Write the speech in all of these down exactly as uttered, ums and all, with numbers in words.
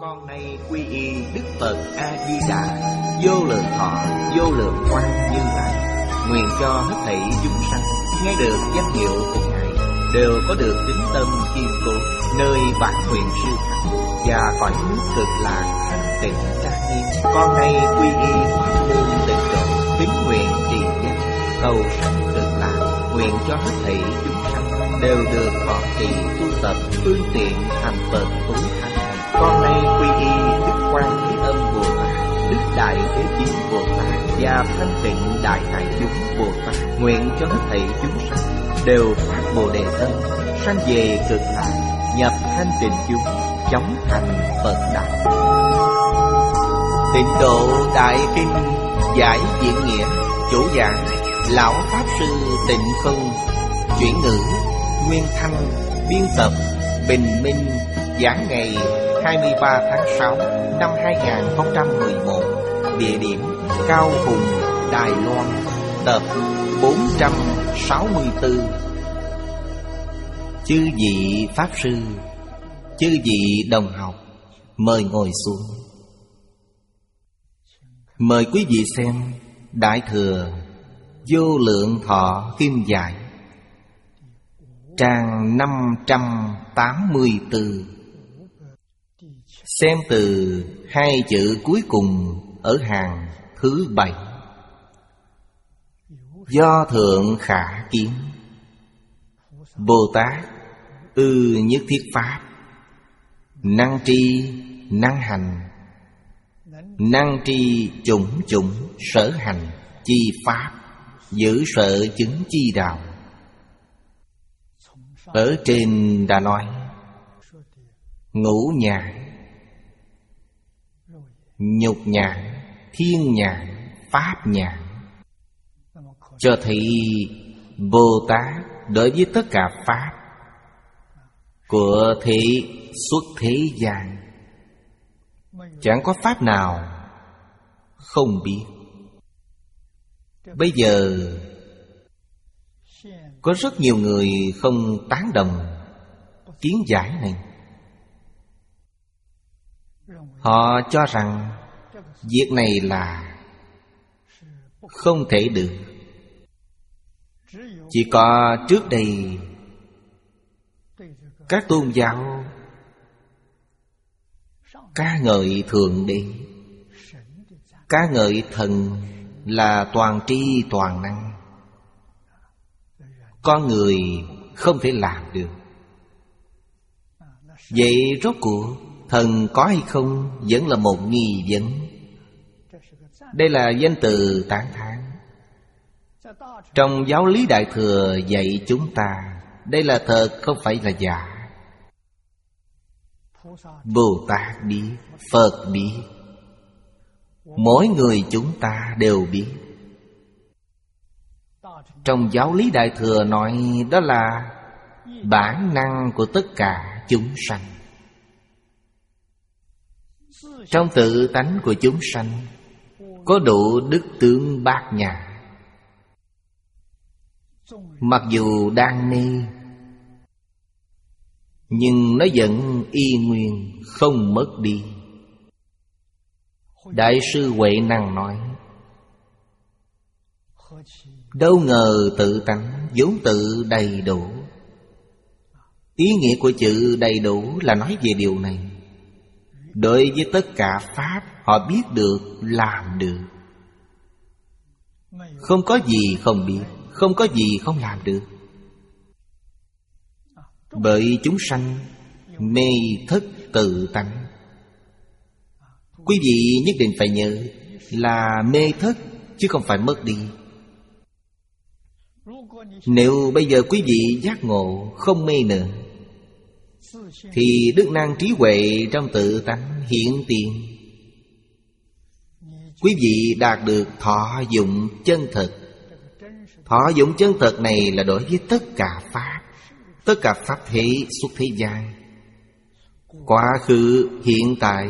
Con nay quy y Đức Phật A Di Đà, vô lượng thọ vô lượng quang Như Lai. Nguyện cho hết thảy chúng sanh nghe được danh hiệu của Ngài đều có được tín tâm kiên cố, nơi bản nguyện siêu thắng và cõi nước cực lạc thanh tịnh trang nghiêm. Con nay quy y pháp môn tịnh độ, tín nguyện trì danh cầu sanh cực lạc. Nguyện cho hết thảy chúng sanh đều được thọ trì tu tập phương tiện thành Phật tối thắng. Con nay quy y Đức Quan Thế Âm Bồ Tát, Đức Đại Thế Chí Bồ Tát và Thanh Tịnh Đại Hải Chúng Bồ Tát. Nguyện cho hết thảy chúng sanh đều phát Bồ Đề tâm, sanh về cực lạc, nhập thanh tịnh chúng, chóng thành Phật đạo. Tịnh độ Đại Kinh giải diễn nghĩa, chủ giảng Lão Pháp Sư Tịnh Không, chuyển ngữ Nguyên Thanh, biên tập Bình Minh. Giảng ngày hai mươi ba tháng sáu năm hai nghìn không trăm mười một. Địa điểm Cao Hùng, Đài Loan. Tập bốn trăm sáu mươi tư. Chư vị Pháp Sư, chư vị đồng học, mời ngồi xuống. Mời quý vị xem Đại Thừa Vô Lượng Thọ Kim Giải, trang năm trăm tám mươi tư. Xem từ hai chữ cuối cùng ở hàng thứ bảy. Do thượng khả kiến, Bồ Tát ư nhất thiết pháp, năng tri năng hành, năng tri chủng chủng sở hành chi pháp, giữ sợ chứng chi đạo. Ở trên đã nói ngũ nhãn, nhục nhãn, thiên nhãn, pháp nhãn, cho thấy Bồ Tát đối với tất cả pháp của thế xuất thế gian, chẳng có pháp nào không biết. Bây giờ có rất nhiều người không tán đồng kiến giải này. Họ cho rằng việc này là không thể được. Chỉ có trước đây các tôn giáo ca ngợi Thượng Đế, ca ngợi thần là toàn tri toàn năng, con người không thể làm được. Vậy rốt cuộc thần có hay không vẫn là một nghi vấn. Đây là danh từ tán thán. Trong giáo lý Đại Thừa dạy chúng ta đây là thật, không phải là giả. Bồ Tát biết, Phật biết, mỗi người chúng ta đều biết. Trong giáo lý Đại Thừa nói đó là bản năng của tất cả chúng sanh. Trong tự tánh của chúng sanh có đủ đức tướng bát nhã. Mặc dù đang mê, nhưng nó vẫn y nguyên không mất đi. Đại sư Huệ Năng nói, đâu ngờ tự tánh vốn tự đầy đủ. Ý nghĩa của chữ đầy đủ là nói về điều này. Đối với tất cả pháp họ biết được, làm được. Không có gì không biết, không có gì không làm được. Bởi chúng sanh mê thất tự tánh. Quý vị nhất định phải nhớ là mê thất chứ không phải mất đi. Nếu bây giờ quý vị giác ngộ không mê nữa, thì đức năng trí huệ trong tự tánh hiện tiền. Quý vị đạt được thọ dụng chân thực. Thọ dụng chân thực này là đối với tất cả pháp, tất cả pháp thế xuất thế gian, quá khứ, hiện tại,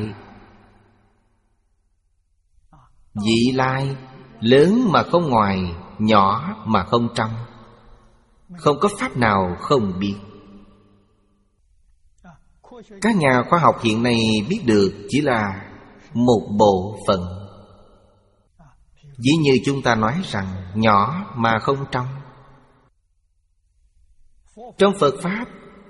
vị lai, lớn mà không ngoài, nhỏ mà không trong. Không có pháp nào không biết. Các nhà khoa học hiện nay biết được chỉ là một bộ phận. Ví như chúng ta nói rằng nhỏ mà không trong. Trong Phật Pháp,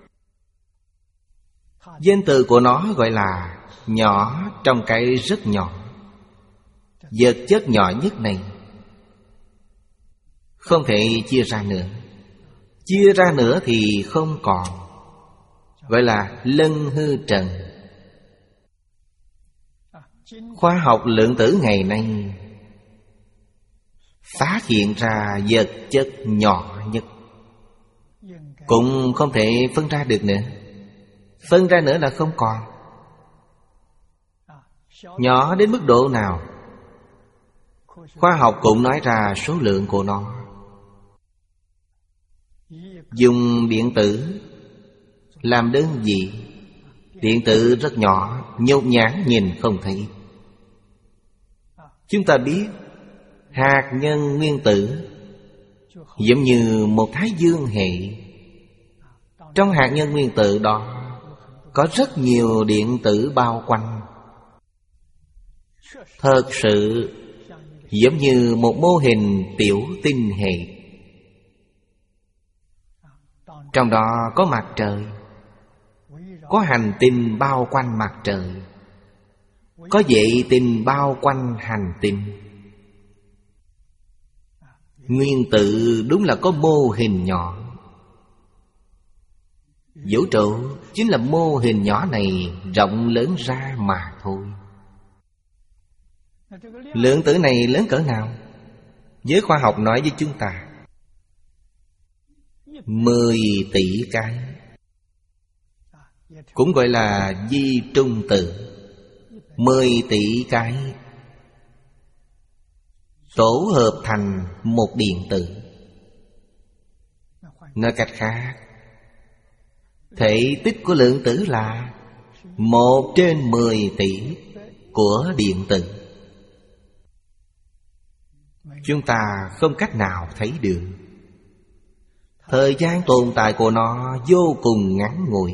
danh từ của nó gọi là nhỏ trong cái rất nhỏ. Vật chất nhỏ nhất này không thể chia ra nữa. Chia ra nữa thì không còn, gọi là lân hư trần. Khoa học lượng tử ngày nay phát hiện ra vật chất nhỏ nhất, cũng không thể phân ra được nữa. Phân ra nữa là không còn. Nhỏ đến mức độ nào? Khoa học cũng nói ra số lượng của nó. Dùng điện tử làm đơn vị, điện tử rất nhỏ, nhột nhãn nhìn không thấy. Chúng ta biết hạt nhân nguyên tử giống như một thái dương hệ. Trong hạt nhân nguyên tử đó có rất nhiều điện tử bao quanh. Thật sự giống như một mô hình tiểu tinh hệ. Trong đó có mặt trời, có hành tinh bao quanh mặt trời, có vệ tinh bao quanh hành tinh. Nguyên tử đúng là có mô hình nhỏ. Vũ trụ chính là mô hình nhỏ này rộng lớn ra mà thôi. Lượng tử này lớn cỡ nào? Giới khoa học nói với chúng ta Mười tỷ cái. Cũng gọi là vi trung tử. Mười tỷ cái tổ hợp thành một điện tử. Nói cách khác, thể tích của lượng tử là một trên mười tỷ của điện tử. Chúng ta không cách nào thấy được. Thời gian tồn tại của nó vô cùng ngắn ngủi.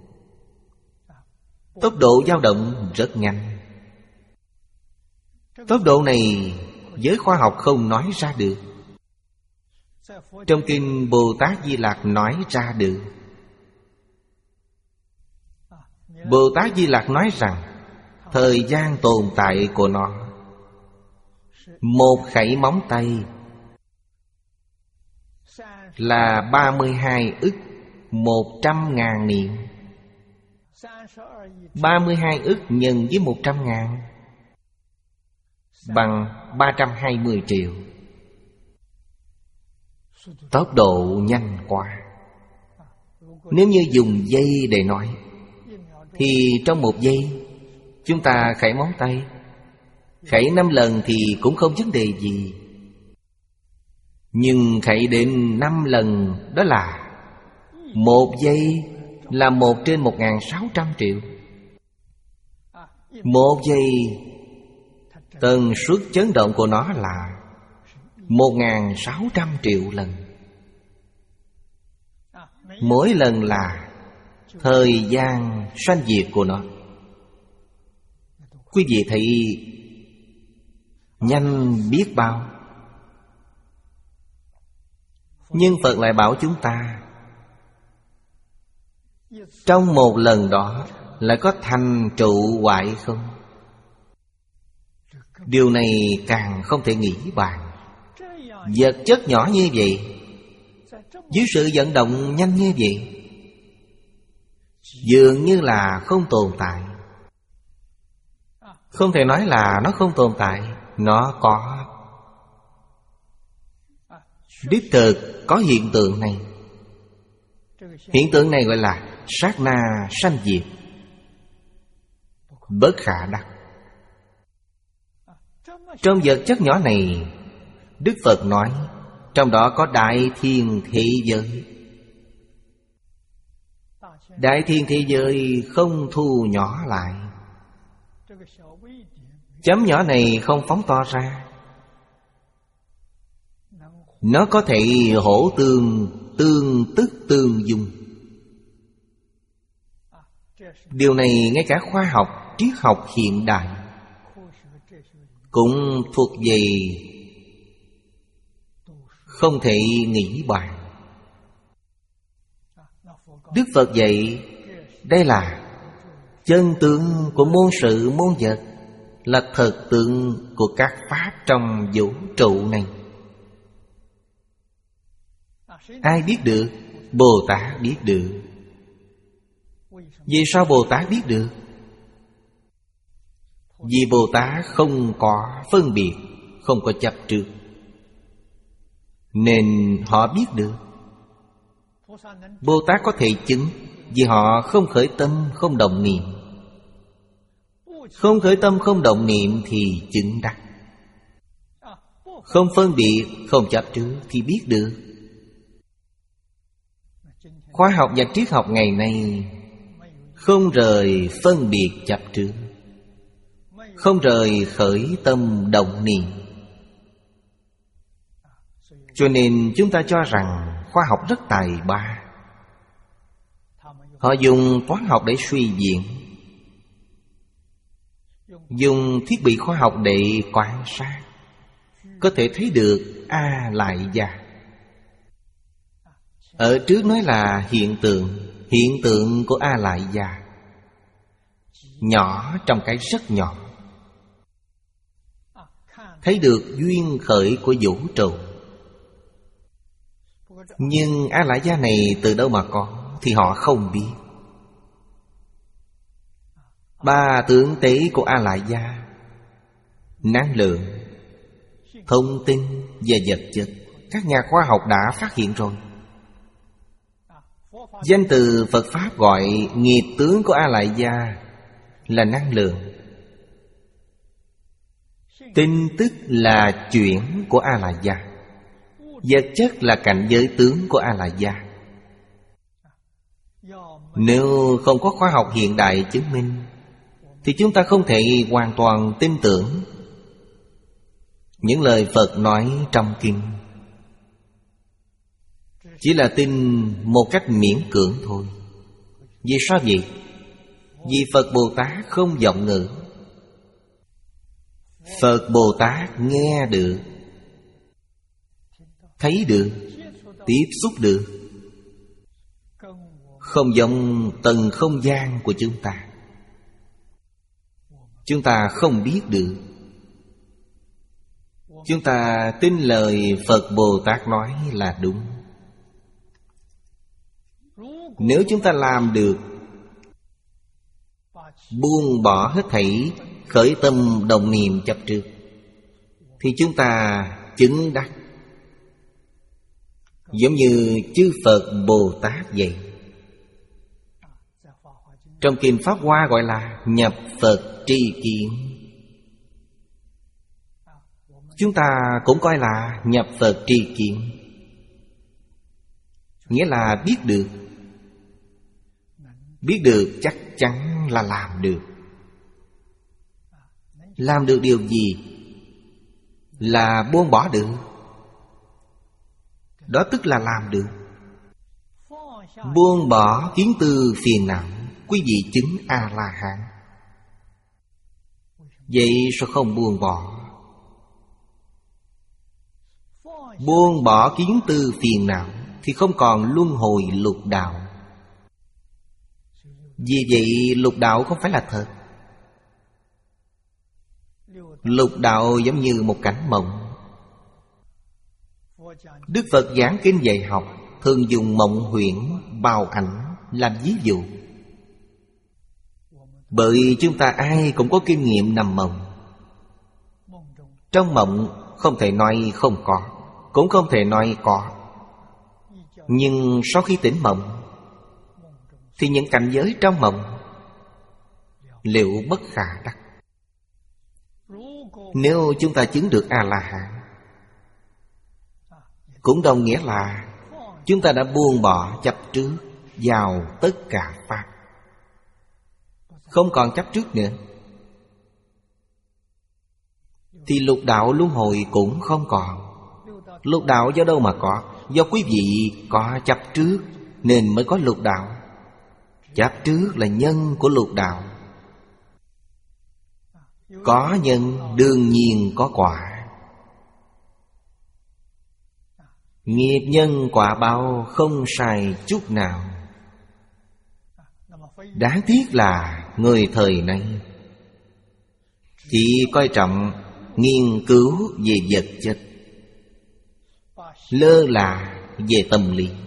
Tốc độ dao động rất nhanh. Tốc độ này giới khoa học không nói ra được. Trong kinh Bồ Tát Di Lặc nói ra được. Bồ Tát Di Lặc nói rằng thời gian tồn tại của nó một khẩy móng tay là ba mươi hai ức một trăm ngàn niệm. Ba mươi hai ức nhân với một trăm ngàn bằng ba trăm hai mươi triệu. Tốc độ nhanh quá. Nếu như dùng giây để nói thì trong một giây chúng ta khẩy móng tay, khẩy năm lần thì cũng không vấn đề gì. Nhưng khẩy đến năm lần đó là một giây là một trên một ngàn sáu trăm triệu. Một giây tần suất chấn động của nó là một ngàn sáu trăm triệu lần. Mỗi lần là thời gian sanh diệt của nó. Quý vị thấy nhanh biết bao. Nhưng Phật lại bảo chúng ta trong một lần đó lại có thành trụ hoại không? Điều này càng không thể nghĩ bàn. Vật chất nhỏ như vậy, dưới sự vận động nhanh như vậy, dường như là không tồn tại. Không thể nói là nó không tồn tại. Nó có. Đích thực có hiện tượng này. Hiện tượng này gọi là sát na sanh diệt, bất khả đắc. Trong vật chất nhỏ này, Đức Phật nói trong đó có đại thiên thế giới. Đại thiên thế giới không thu nhỏ lại. Chấm nhỏ này không phóng to ra. Nó có thể hỗ tương, tương tức tương dung. Điều này ngay cả khoa học, triết học hiện đại cũng thuộc về không thể nghĩ bàn. Đức Phật dạy đây là chân tướng của muôn sự muôn vật, là thực tượng của các pháp trong vũ trụ này. Ai biết được? Bồ Tát biết được. Vì sao Bồ Tát biết được? Vì Bồ Tát không có phân biệt, không có chấp trước, nên họ biết được. Bồ Tát có thể chứng vì họ không khởi tâm, không động niệm. Không khởi tâm, không động niệm thì chứng đắc. Không phân biệt, không chấp trước thì biết được. Khoa học và triết học ngày nay không rời phân biệt chấp trước, không rời khởi tâm động niệm. Cho nên chúng ta cho rằng khoa học rất tài ba. Họ dùng toán học để suy diễn, dùng thiết bị khoa học để quan sát, có thể thấy được A Lại Gia. Ở trước nói là hiện tượng, hiện tượng của A Lại Gia, nhỏ trong cái rất nhỏ, thấy được duyên khởi của vũ trụ. Nhưng A Lại Gia này từ đâu mà có thì họ không biết. Ba tướng tế của A Lại Gia: năng lượng, thông tin và vật chất. Các nhà khoa học đã phát hiện rồi. Danh từ Phật Pháp gọi nghiệp tướng của A Lại Gia là năng lượng. Tin tức là chuyển của A Lại Gia. Vật chất là cảnh giới tướng của A Lại Gia. Nếu không có khoa học hiện đại chứng minh thì chúng ta không thể hoàn toàn tin tưởng những lời Phật nói trong kinh. Chỉ là tin một cách miễn cưỡng thôi. Vì sao vậy? Vì Phật Bồ Tát không vọng ngữ. Phật Bồ Tát nghe được, thấy được, tiếp xúc được. Không giống tầng không gian của chúng ta. Chúng ta không biết được. Chúng ta tin lời Phật Bồ Tát nói là đúng. Nếu chúng ta làm được, buông bỏ hết thảy khởi tâm động niệm chấp trước, thì chúng ta chứng đắc. Giống như chư Phật Bồ Tát vậy. Trong Kinh Pháp Hoa gọi là nhập Phật tri kiến. Chúng ta cũng coi là nhập Phật tri kiến, nghĩa là biết được. Biết được chắc chắn là làm được. Làm được điều gì? Là buông bỏ được. Đó tức là làm được. Buông bỏ kiến tư phiền não, quý vị chứng A-la-hán. Vậy sao không buông bỏ? Buông bỏ kiến tư phiền não thì không còn luân hồi lục đạo. Vì vậy lục đạo không phải là thật. Lục đạo giống như một cảnh mộng. Đức Phật giảng kinh dạy học thường dùng mộng huyễn, bào ảnh làm ví dụ. Bởi chúng ta ai cũng có kinh nghiệm nằm mộng. Trong mộng không thể nói không có, cũng không thể nói có. Nhưng sau khi tỉnh mộng thì những cảnh giới trong mộng liệu bất khả đắc. Nếu chúng ta chứng được A-la-hán, cũng đồng nghĩa là chúng ta đã buông bỏ chấp trước vào tất cả pháp, không còn chấp trước nữa. Thì lục đạo luân hồi cũng không còn. Lục đạo do đâu mà có? Do quý vị có chấp trước nên mới có lục đạo. Chấp trước là nhân của lục đạo. Có nhân đương nhiên có quả. Nghiệp nhân quả báo không sai chút nào. Đáng tiếc là người thời nay chỉ coi trọng nghiên cứu về vật chất, lơ là về tâm lý.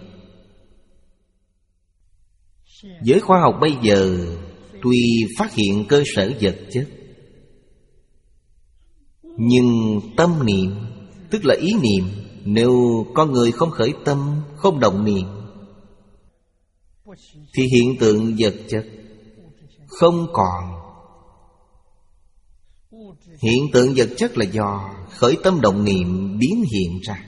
Giới khoa học bây giờ tuy phát hiện cơ sở vật chất, nhưng tâm niệm, tức là ý niệm, nếu con người không khởi tâm, không động niệm, thì hiện tượng vật chất không còn. Hiện tượng vật chất là do khởi tâm động niệm biến hiện ra.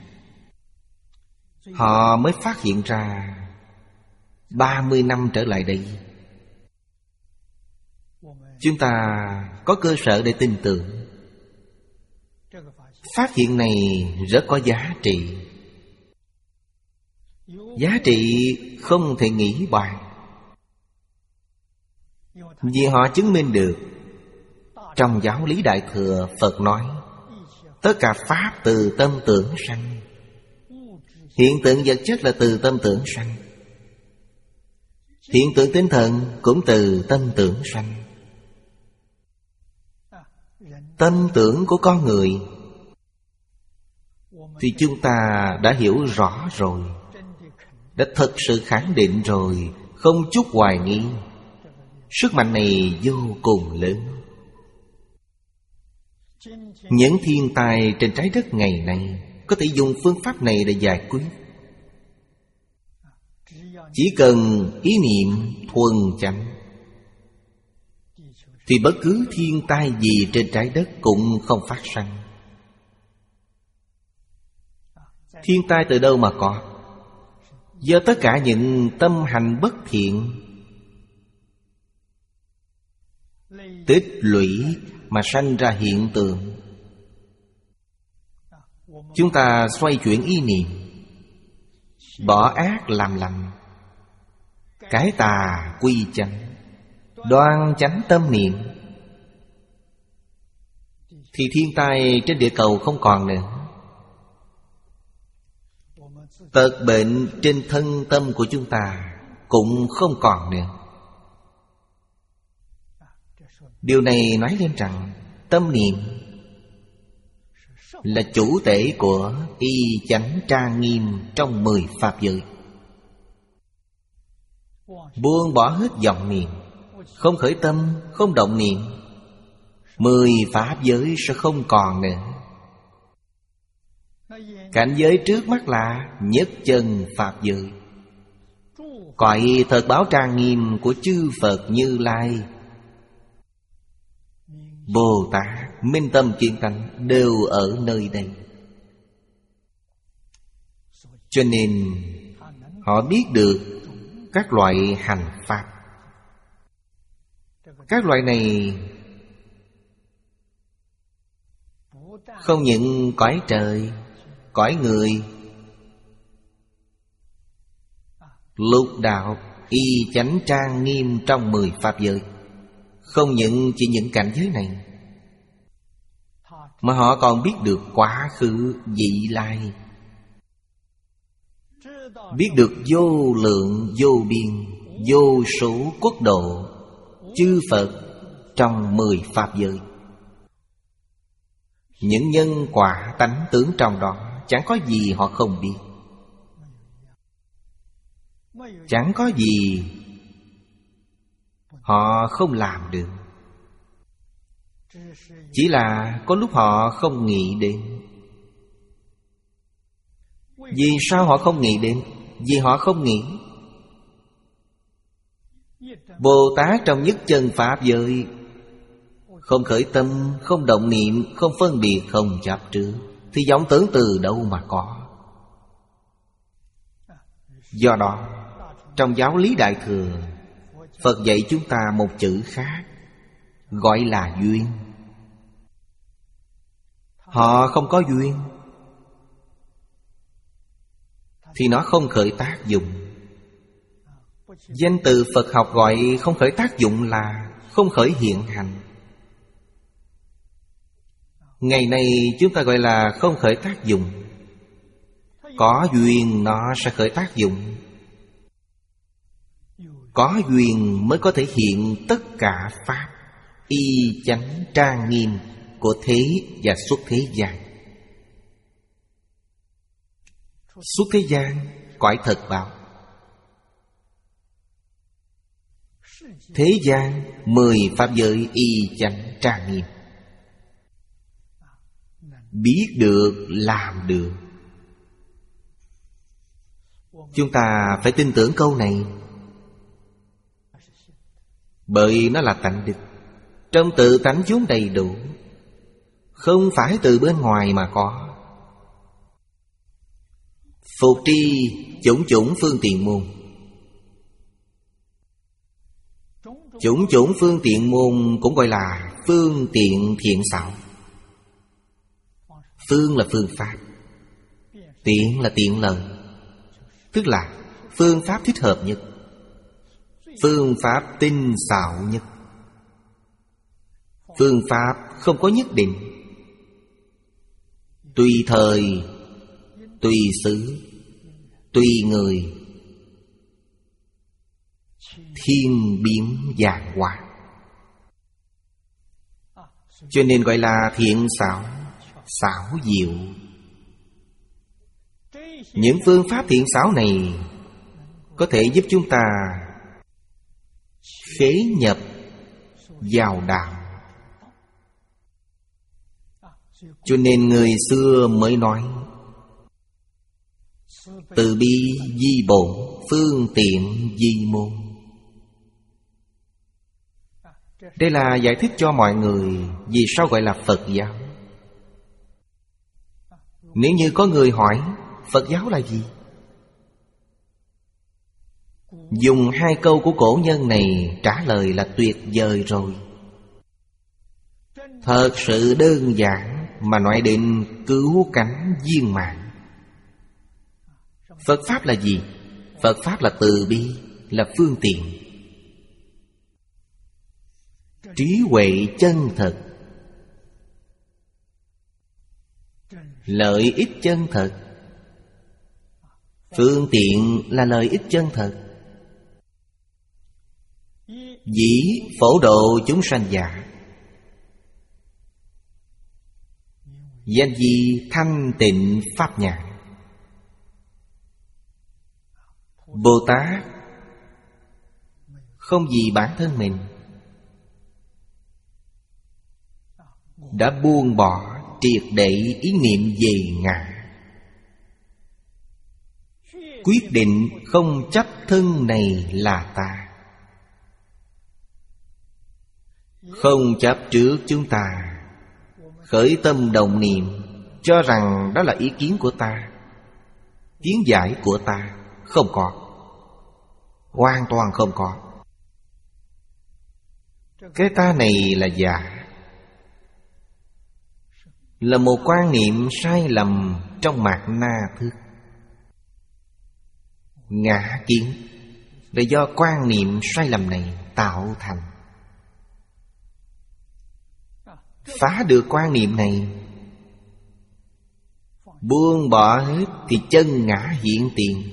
Họ mới phát hiện ra ba mươi năm trở lại đây. Chúng ta có cơ sở để tin tưởng. Phát hiện này rất có giá trị. Giá trị không thể nghĩ bàn. Vì họ chứng minh được. Trong giáo lý Đại Thừa, Phật nói tất cả pháp từ tâm tưởng sanh. Hiện tượng vật chất là từ tâm tưởng sanh. Hiện tượng tinh thần cũng từ tâm tưởng sanh. Tâm tưởng của con người thì chúng ta đã hiểu rõ rồi, đã thực sự khẳng định rồi, không chút hoài nghi. Sức mạnh này vô cùng lớn. Những thiên tai trên trái đất ngày nay có thể dùng phương pháp này để giải quyết. Chỉ cần ý niệm thuần chánh thì bất cứ thiên tai gì trên trái đất cũng không phát sanh. Thiên tai từ đâu mà có? Do tất cả những tâm hành bất thiện tích lũy mà sanh ra hiện tượng. Chúng ta xoay chuyển ý niệm, bỏ ác làm lành, cải tà quy chánh, đoan chánh tâm niệm, thì thiên tai trên địa cầu không còn nữa. Tật bệnh trên thân tâm của chúng ta cũng không còn nữa. Điều này nói lên rằng tâm niệm là chủ tể của y chánh trang nghiêm trong mười pháp giới. Buông bỏ hết vọng niệm, không khởi tâm, không động niệm, mười pháp giới sẽ không còn nữa. Cảnh giới trước mắt là nhất chân pháp giới. Cõi thật báo trang nghiêm của chư Phật Như Lai, Bồ Tát, minh tâm kiên tánh đều ở nơi đây. Cho nên họ biết được các loại hành pháp. Các loại này không những cõi trời, cõi người, lục đạo y chánh trang nghiêm trong mười pháp giới. Không những chỉ những cảnh giới này, mà họ còn biết được quá khứ vị lai, biết được vô lượng vô biên vô số quốc độ chư Phật trong mười pháp giới. Những nhân quả tánh tướng trong đó chẳng có gì họ không biết. Chẳng có gì họ không làm được. Chỉ là có lúc họ không nghĩ đến. Vì sao họ không nghĩ đến? Vì họ không nghĩ. Bồ Tát trong nhất chân pháp giới không khởi tâm, không động niệm, không phân biệt, không chấp trước, thì vọng tưởng từ đâu mà có? Do đó trong giáo lý Đại Thừa, Phật dạy chúng ta một chữ khác, gọi là duyên. Họ không có duyên thì nó không khởi tác dụng. Danh từ Phật học gọi không khởi tác dụng là không khởi hiện hành. Ngày nay chúng ta gọi là không khởi tác dụng. Có duyên nó sẽ khởi tác dụng. Có duyên mới có thể hiện tất cả pháp y chánh trang nghiêm của thế và xuất thế gian. Xuất thế gian cõi thật báo. Thế gian mười pháp giới y chánh trang nghiêm. Biết được làm được. Chúng ta phải tin tưởng câu này, bởi nó là tánh đức. Trong tự tánh vốn đầy đủ, không phải từ bên ngoài mà có. Phục tri chủng chủng phương tiện môn. Chủng chủng phương tiện môn cũng gọi là phương tiện thiện xảo. Phương là phương pháp, tiện là tiện lợi, tức là phương pháp thích hợp nhất, phương pháp tinh xảo nhất. Phương pháp không có nhất định, tùy thời, tùy xứ, tùy người, thiên biến vạn hóa. Cho nên gọi là thiện xảo, xảo diệu. Những phương pháp thiện xảo này có thể giúp chúng ta khế nhập vào đạo. Cho nên người xưa mới nói từ bi di bổn, phương tiện di môn. Đây là giải thích cho mọi người vì sao gọi là Phật giáo. Nếu như có người hỏi Phật giáo là gì, dùng hai câu của cổ nhân này trả lời là tuyệt vời rồi. Thật sự đơn giản mà nói đến cứu cánh viên mãn. Phật Pháp là gì? Phật Pháp là từ bi, là phương tiện. Trí huệ chân thật, lợi ích chân thật. Phương tiện là lợi ích chân thật. Dĩ phổ độ chúng sanh giả. Danh di thanh tịnh pháp nhãn. Bồ Tát không vì bản thân mình, đã buông bỏ triệt để ý niệm về ngã, quyết định không chấp thân này là ta. Không chấp trước chúng ta, khởi tâm đồng niệm cho rằng đó là ý kiến của ta, kiến giải của ta. Không có, hoàn toàn không có. Cái ta này là giả, là một quan niệm sai lầm trong mạt na thức. Ngã kiến là do quan niệm sai lầm này tạo thành. Phá được quan niệm này, buông bỏ hết thì chân ngã hiện tiền.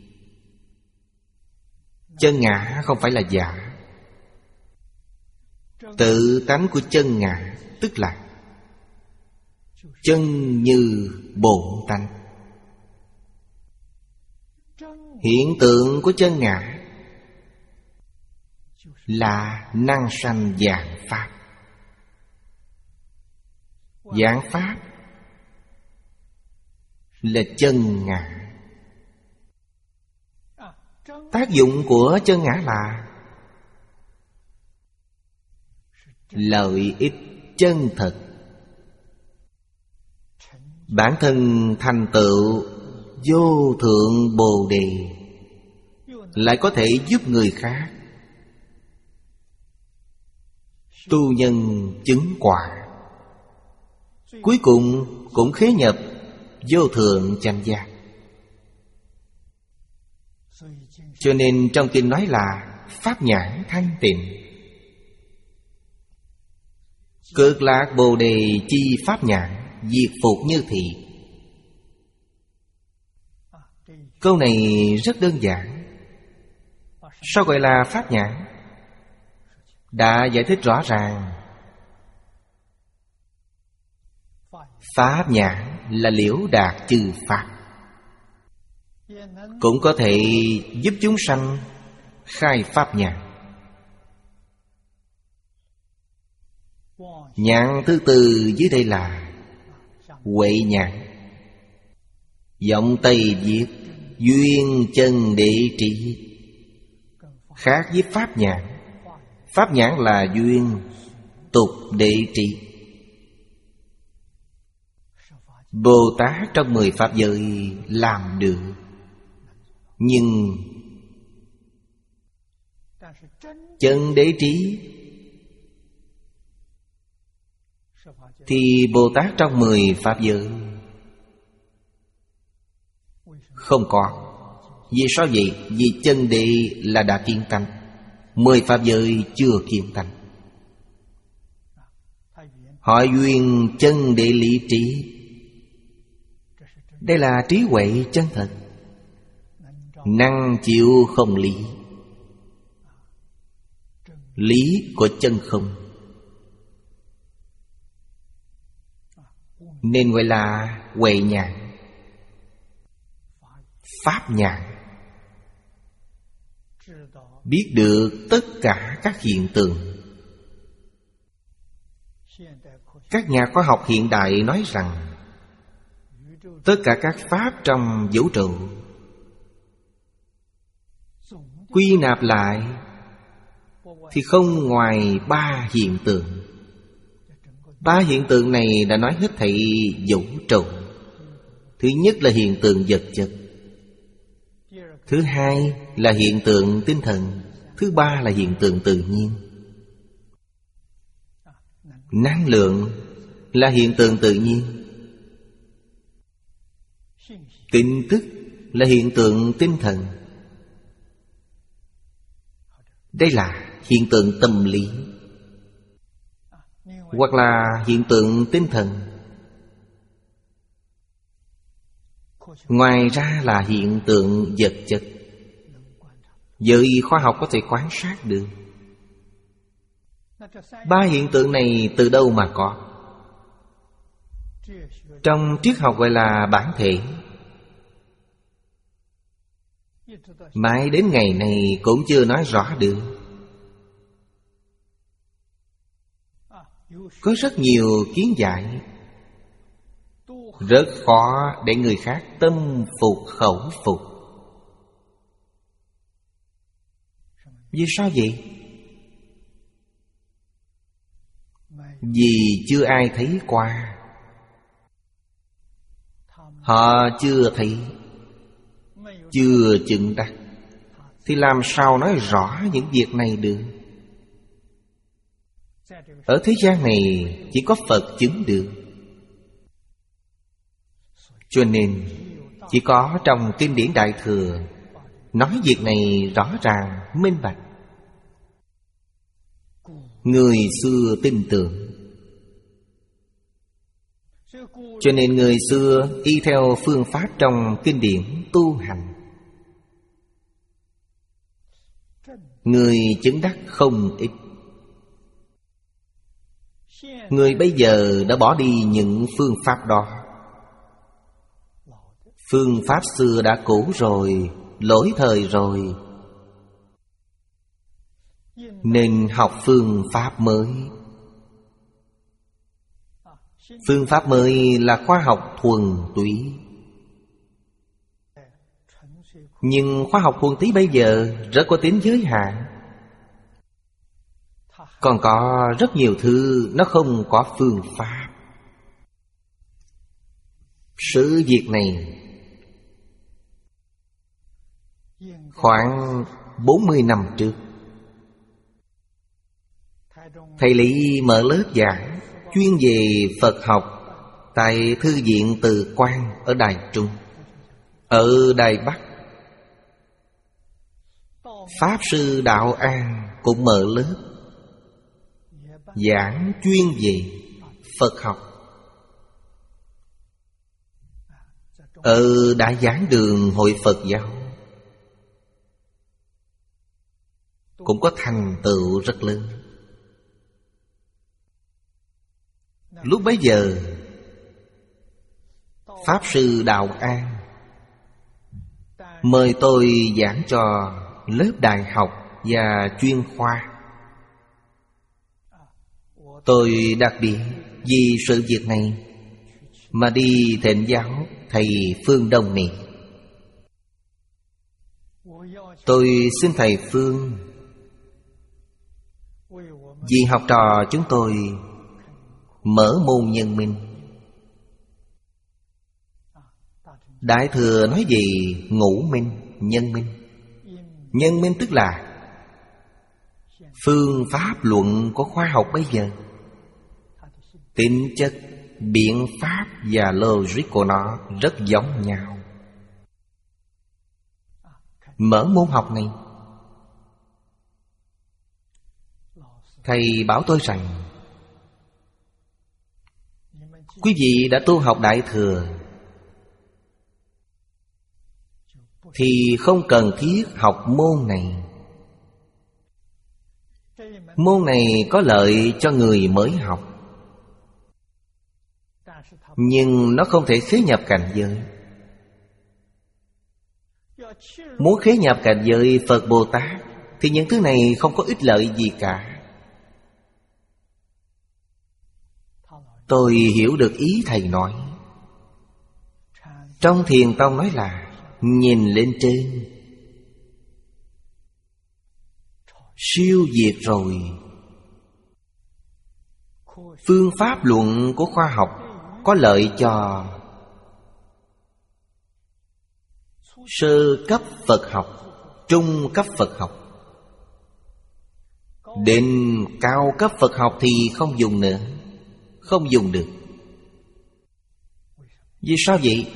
Chân ngã không phải là giả. Tự tánh của chân ngã tức là chân như bổn tánh. Hiện tượng của chân ngã là năng sanh vạn pháp. Vạn pháp là chân ngã. Tác dụng của chân ngã là lợi ích chân thật. Bản thân thành tựu vô thượng bồ đề, lại có thể giúp người khác tu nhân chứng quả, cuối cùng cũng khế nhập vô thượng chánh giác. Cho nên trong kinh nói là pháp nhãn thanh tịnh. Cực lạc Bồ Đề chi pháp nhãn, diệt phục như thị. Câu này rất đơn giản. Sao gọi là pháp nhãn? Đã giải thích rõ ràng. Pháp nhãn là liễu đạt chư pháp, cũng có thể giúp chúng sanh khai pháp nhãn. Nhãn thứ tư dưới đây là huệ nhãn. Giọng Tây viết duyên chân đệ trị, khác với pháp nhãn. Pháp nhãn là duyên, tục đệ trị. Bồ Tát trong mười pháp giới làm được, nhưng chân đế trí thì Bồ Tát trong mười pháp giới không có. Vì sao vậy? Vì chân đế là đã kiến tánh, mười pháp giới chưa kiến tánh. Hỏi duyên chân đế lý trí. Đây là trí huệ chân thật, năng chịu không lý, lý của chân không, nên gọi là huệ nhãn. Pháp nhãn biết được tất cả các hiện tượng. Các nhà khoa học hiện đại nói rằng tất cả các pháp trong vũ trụ quy nạp lại thì không ngoài ba hiện tượng. Ba hiện tượng này đã nói hết thảy vũ trụ. Thứ nhất là hiện tượng vật chất, thứ hai là hiện tượng tinh thần, thứ ba là hiện tượng tự nhiên. Năng lượng là hiện tượng tự nhiên, tin tức là hiện tượng tinh thần. Đây là hiện tượng tâm lý, hoặc là hiện tượng tinh thần. Ngoài ra là hiện tượng vật chất, giới khoa học có thể quan sát được. Ba hiện tượng này từ đâu mà có? Trong triết học gọi là bản thể. Mãi đến ngày này cũng chưa nói rõ được. Có rất nhiều kiến giải, rất khó để người khác tâm phục khẩu phục. Vì sao vậy? Vì chưa ai thấy qua. Họ chưa thấy, chưa chứng đắc, thì làm sao nói rõ những việc này được? Ở thế gian này chỉ có Phật chứng được. Cho nên chỉ có trong kinh điển Đại Thừa nói việc này rõ ràng, minh bạch. Người xưa tin tưởng, cho nên người xưa y theo phương pháp trong kinh điển tu hành. Người chứng đắc không ít. Người bây giờ đã bỏ đi những phương pháp đó. Phương pháp xưa đã cũ rồi, lỗi thời rồi, nên học phương pháp mới. Phương pháp mới là khoa học thuần túy. Nhưng khoa học thuần túy bây giờ rất có tính giới hạn. Còn có rất nhiều thứ nó không có phương pháp. Sự việc này khoảng bốn mươi năm trước, thầy Lý mở lớp giảng chuyên về Phật học tại Thư viện Từ Quan ở Đài Trung. Ở Đài Bắc Pháp Sư Đạo An cũng mở lớp giảng chuyên về Phật học. Ở Đại Giảng Đường Hội Phật Giáo cũng có thành tựu rất lớn. Lúc bấy giờ Pháp Sư Đạo An mời tôi giảng cho lớp đại học và chuyên khoa. Tôi đặc biệt vì sự việc này mà đi thỉnh giáo thầy Phương Đông này. Tôi xin thầy Phương vì học trò chúng tôi mở môn nhân minh. Đại Thừa nói gì ngũ minh, nhân minh. Nhân minh tức là phương pháp luận của khoa học bây giờ. Tính chất, biện pháp và logic của nó rất giống nhau. Mở môn học này, thầy bảo tôi rằng quý vị đã tu học Đại Thừa thì không cần thiết học môn này. Môn này có lợi cho người mới học, nhưng nó không thể khế nhập cảnh giới. Muốn khế nhập cảnh giới Phật Bồ Tát thì những thứ này không có ích lợi gì cả. Tôi hiểu được ý thầy nói. Trong Thiền Tông nói là nhìn lên trên, siêu diệt rồi. Phương pháp luận của khoa học có lợi cho sơ cấp Phật học, trung cấp Phật học. Đến cao cấp Phật học thì không dùng nữa, không dùng được. Vì sao vậy?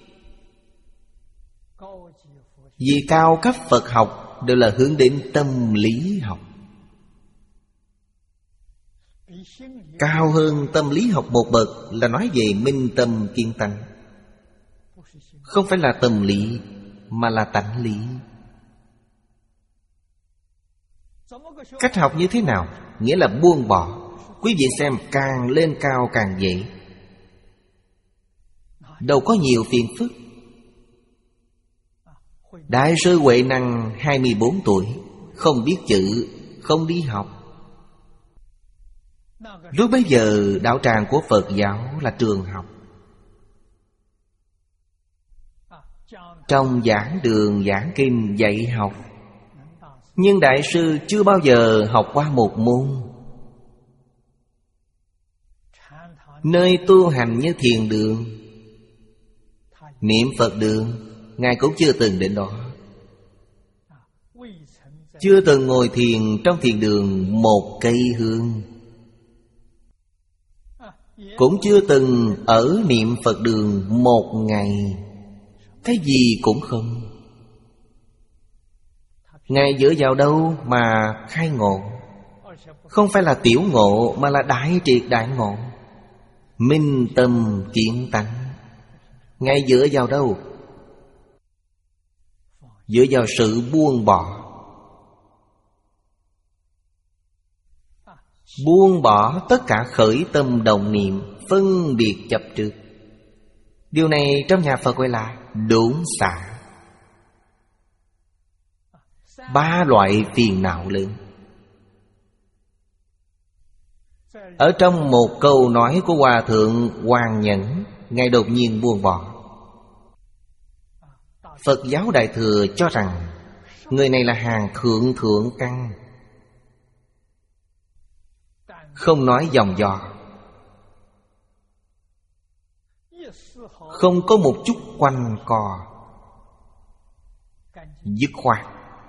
Vì cao cấp Phật học đều là hướng đến tâm lý học. Cao hơn tâm lý học một bậc là nói về minh tâm kiến tánh. Không phải là tâm lý mà là tánh lý. Cách học như thế nào? Nghĩa là buông bỏ. Quý vị xem, càng lên cao càng dễ, đâu có nhiều phiền phức. Đại sư Huệ Năng hai mươi bốn tuổi, không biết chữ, không đi học. Lúc bấy giờ đạo tràng của Phật giáo là trường học. Trong giảng đường giảng kinh dạy học, nhưng đại sư chưa bao giờ học qua một môn. Nơi tu hành như thiền đường, niệm Phật đường, Ngài cũng chưa từng đến đó. Chưa từng ngồi thiền trong thiền đường một cây hương, cũng chưa từng ở niệm Phật đường một ngày. Cái gì cũng không. Ngài dựa vào đâu mà khai ngộ? Không phải là tiểu ngộ mà là đại triệt đại ngộ, minh tâm kiến tánh. Ngài dựa vào đâu? Dựa vào sự buông bỏ. Buông bỏ tất cả khởi tâm động niệm, phân biệt chấp trước. Điều này trong nhà Phật gọi là đốn xả. Ba loại phiền não lớn. Ở trong một câu nói của Hòa Thượng Hoàng Nhẫn, Ngài đột nhiên buông bỏ. Phật giáo Đại Thừa cho rằng người này là hàng thượng thượng căn, không nói dòng dò, không có một chút quanh co, dứt khoát.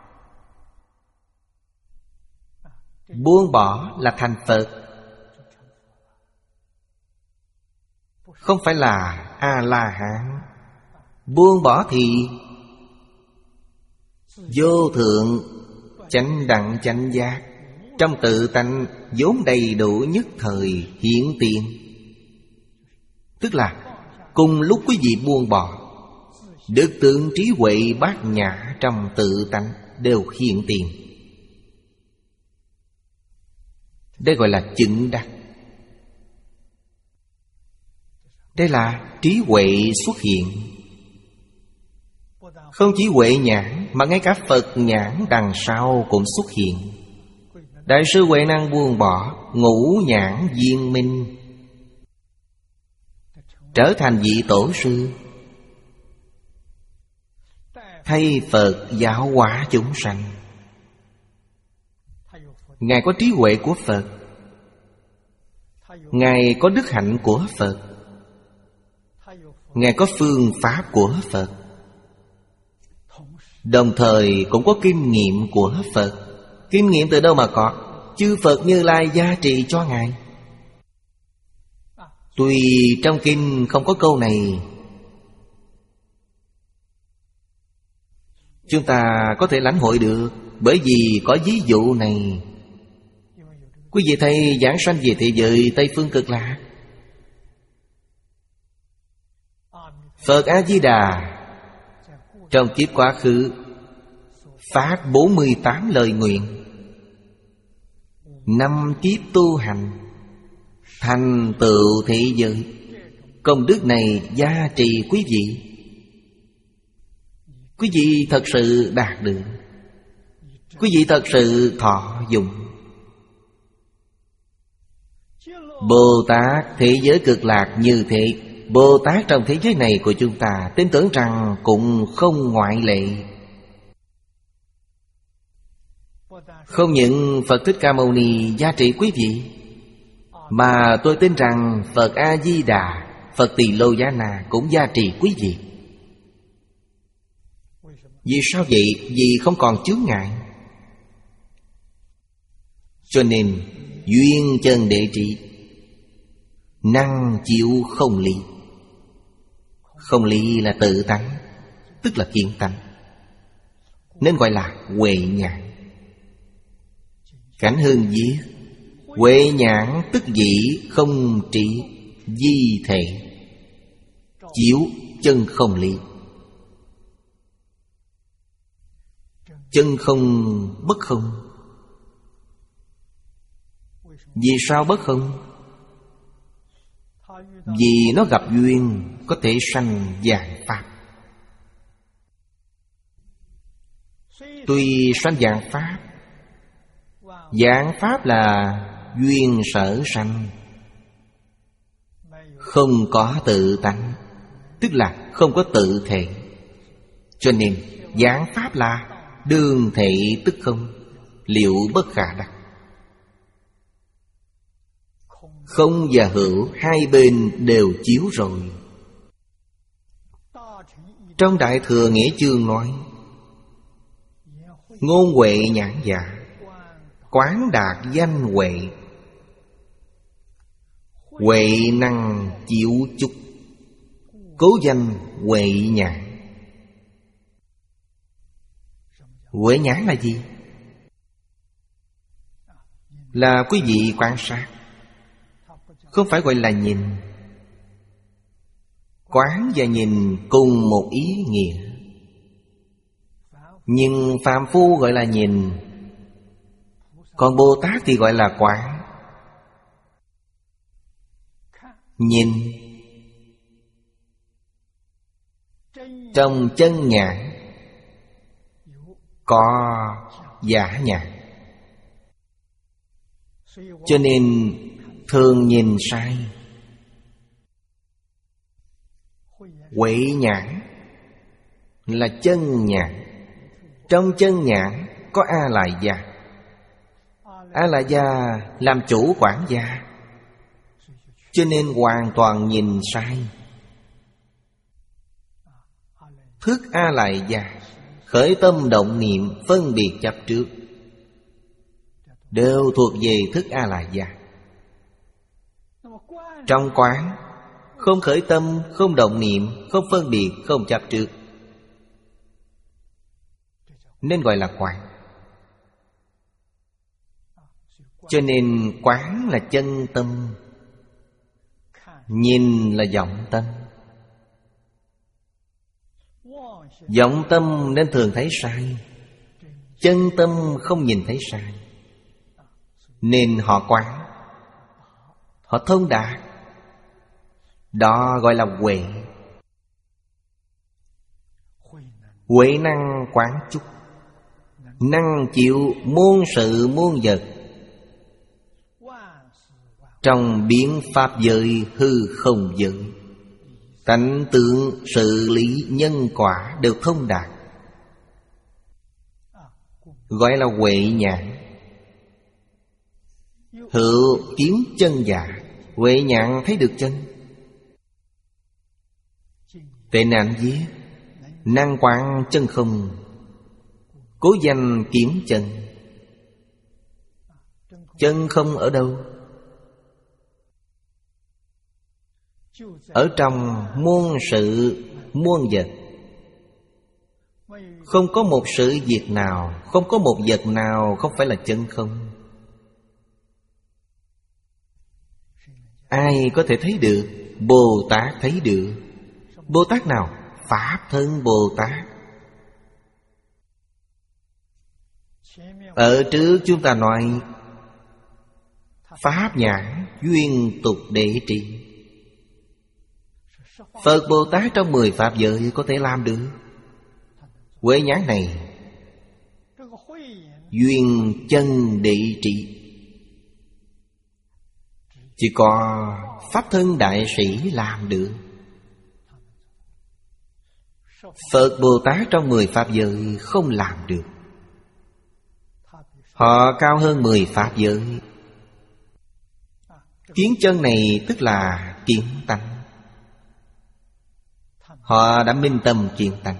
Buông bỏ là thành Phật, không phải là A-la-hán. Buông bỏ thì vô thượng chánh đẳng chánh giác. Trong tự tánh vốn đầy đủ nhất thời hiện tiền. Tức là cùng lúc quý vị buông bỏ, đức tướng trí huệ bát nhã trong tự tánh đều hiện tiền. Đây gọi là chứng đắc. Đây là trí huệ xuất hiện. Không chỉ huệ nhãn mà ngay cả Phật nhãn đằng sau cũng xuất hiện. Đại sư Huệ Năng buông bỏ, ngũ nhãn viên minh, trở thành vị tổ sư, thay Phật giáo hóa chúng sanh. Ngài có trí huệ của Phật, Ngài có đức hạnh của Phật, Ngài có phương pháp của Phật, đồng thời cũng có kinh nghiệm của Phật. Kinh nghiệm từ đâu mà có? Chư Phật Như Lai gia trì cho Ngài. Tuy trong kinh không có câu này, chúng ta có thể lãnh hội được, bởi vì có ví dụ này. Quý vị thấy giảng sanh về thế giới Tây Phương Cực Lạc, Phật A-di-đà trong kiếp quá khứ phát bốn mươi tám lời nguyện, năm kiếp tu hành, thành tựu thế giới. Công đức này gia trì quý vị. Quý vị thật sự đạt được, quý vị thật sự thọ dụng. Bồ Tát thế giới Cực Lạc như thế, Bồ Tát trong thế giới này của chúng ta tin tưởng rằng cũng không ngoại lệ. Không những Phật Thích Ca Mâu Ni gia trị quý vị, mà tôi tin rằng Phật A-di-đà, Phật Tỳ Lô Giá Na cũng gia trì quý vị. Vì sao vậy? Vì không còn chướng ngại. Cho nên duyên chân đệ trị, năng chịu không lý. Không lý là tự tánh, tức là kiến tánh, nên gọi là huệ nhãn. Cảnh Hương viết: huệ nhãn tức dĩ không trị di thể, chiếu chân không lý. Chân không bất không. Vì sao bất không? Vì nó gặp duyên có thể sanh vạn pháp. Tuy sanh vạn pháp, vạn pháp là duyên sở sanh, không có tự tánh, tức là không có tự thể. Cho nên vạn pháp là đương thể tức không, liệu bất khả đắc. Không và hữu hai bên đều chiếu rồi. Trong Đại Thừa Nghĩa Chương nói: ngôn huệ nhãn giả, quán đạt danh huệ, huệ năng chiếu chúc, cố danh huệ nhãn. Huệ nhãn là gì? Là quý vị quan sát, không phải gọi là nhìn. Quán và nhìn cùng một ý nghĩa, nhưng phàm phu gọi là nhìn, còn Bồ Tát thì gọi là quán. Nhìn trong chân nhãn có giả nhãn, cho nên thường nhìn sai. Huệ nhãn là chân nhãn. Trong chân nhãn có A Lại Gia. A Lại Gia làm chủ quản gia, cho nên hoàn toàn nhìn sai. Thức A Lại Gia, khởi tâm động niệm phân biệt chấp trước, đều thuộc về thức A Lại Gia. Trong quán không khởi tâm, không động niệm, không phân biệt, không chấp trước, nên gọi là quán. Cho nên quán là chân tâm, nhìn là vọng tâm. Vọng tâm nên thường thấy sai, chân tâm không nhìn thấy sai, nên họ quán, họ thông đạt. Đó gọi là huệ. Huệ năng quán chúc, năng chịu muôn sự muôn vật. Trong biến pháp giới hư không giới, tánh tượng sự lý nhân quả đều thông đạt, gọi là huệ nhãn. Hữu kiến chân giả, huệ nhãn thấy được chân. Tệ nạn viết năng quán chân không, cố danh kiếm chân. Chân không ở đâu? Ở trong muôn sự muôn vật. Không có một sự việc nào, không có một vật nào không phải là chân không. Ai có thể thấy được? Bồ Tát thấy được. Bồ Tát nào? Pháp thân Bồ Tát. Ở trước chúng ta nói pháp nhãn duyên tục đệ trị. Phật Bồ Tát trong mười pháp giới có thể làm được. Huệ nhãn này duyên chân đệ trị, chỉ có pháp thân đại sĩ làm được. Phật Bồ Tát trong mười pháp giới không làm được. Họ cao hơn mười pháp giới. Kiến chân này tức là kiến tánh. Họ đã minh tâm kiến tánh.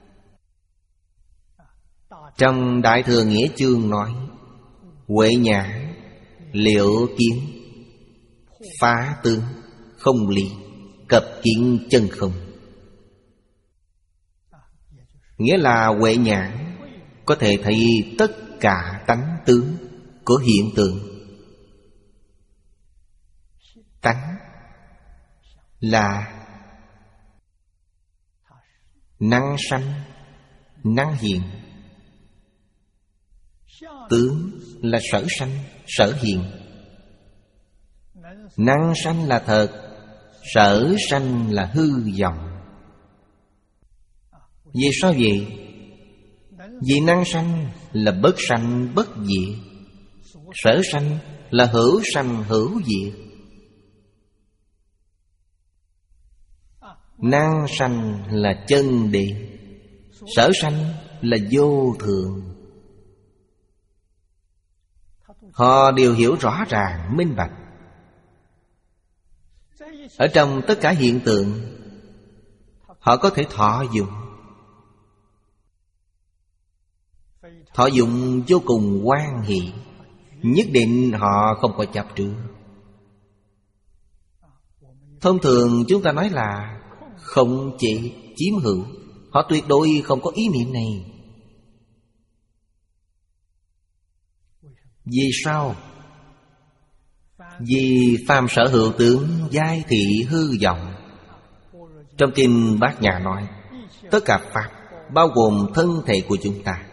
Trong Đại Thừa Nghĩa Chương nói huệ nhãn liệu kiến phá tướng không lý cập kiến chân không. Nghĩa là huệ nhãn có thể thấy tất cả tánh tướng của hiện tượng. Tánh là năng sanh, năng hiện. Tướng là sở sanh, sở hiện. Năng sanh là thật, sở sanh là hư vọng. Vì sao vậy? Vì năng sanh là bất sanh bất diệt, sở sanh là hữu sanh hữu diệt. Năng sanh là chân định, sở sanh là vô thường. Họ đều hiểu rõ ràng, minh bạch. Ở trong tất cả hiện tượng, họ có thể thọ dụng. Thọ dụng vô cùng hoan hỷ. Nhất định họ không có chấp trước. Thông thường chúng ta nói là không chế, chiếm hữu. Họ tuyệt đối không có ý niệm này. Vì sao? Vì phàm sở hữu tướng giai thị hư vọng. Trong kinh Bát Nhã nói tất cả pháp bao gồm thân thể của chúng ta,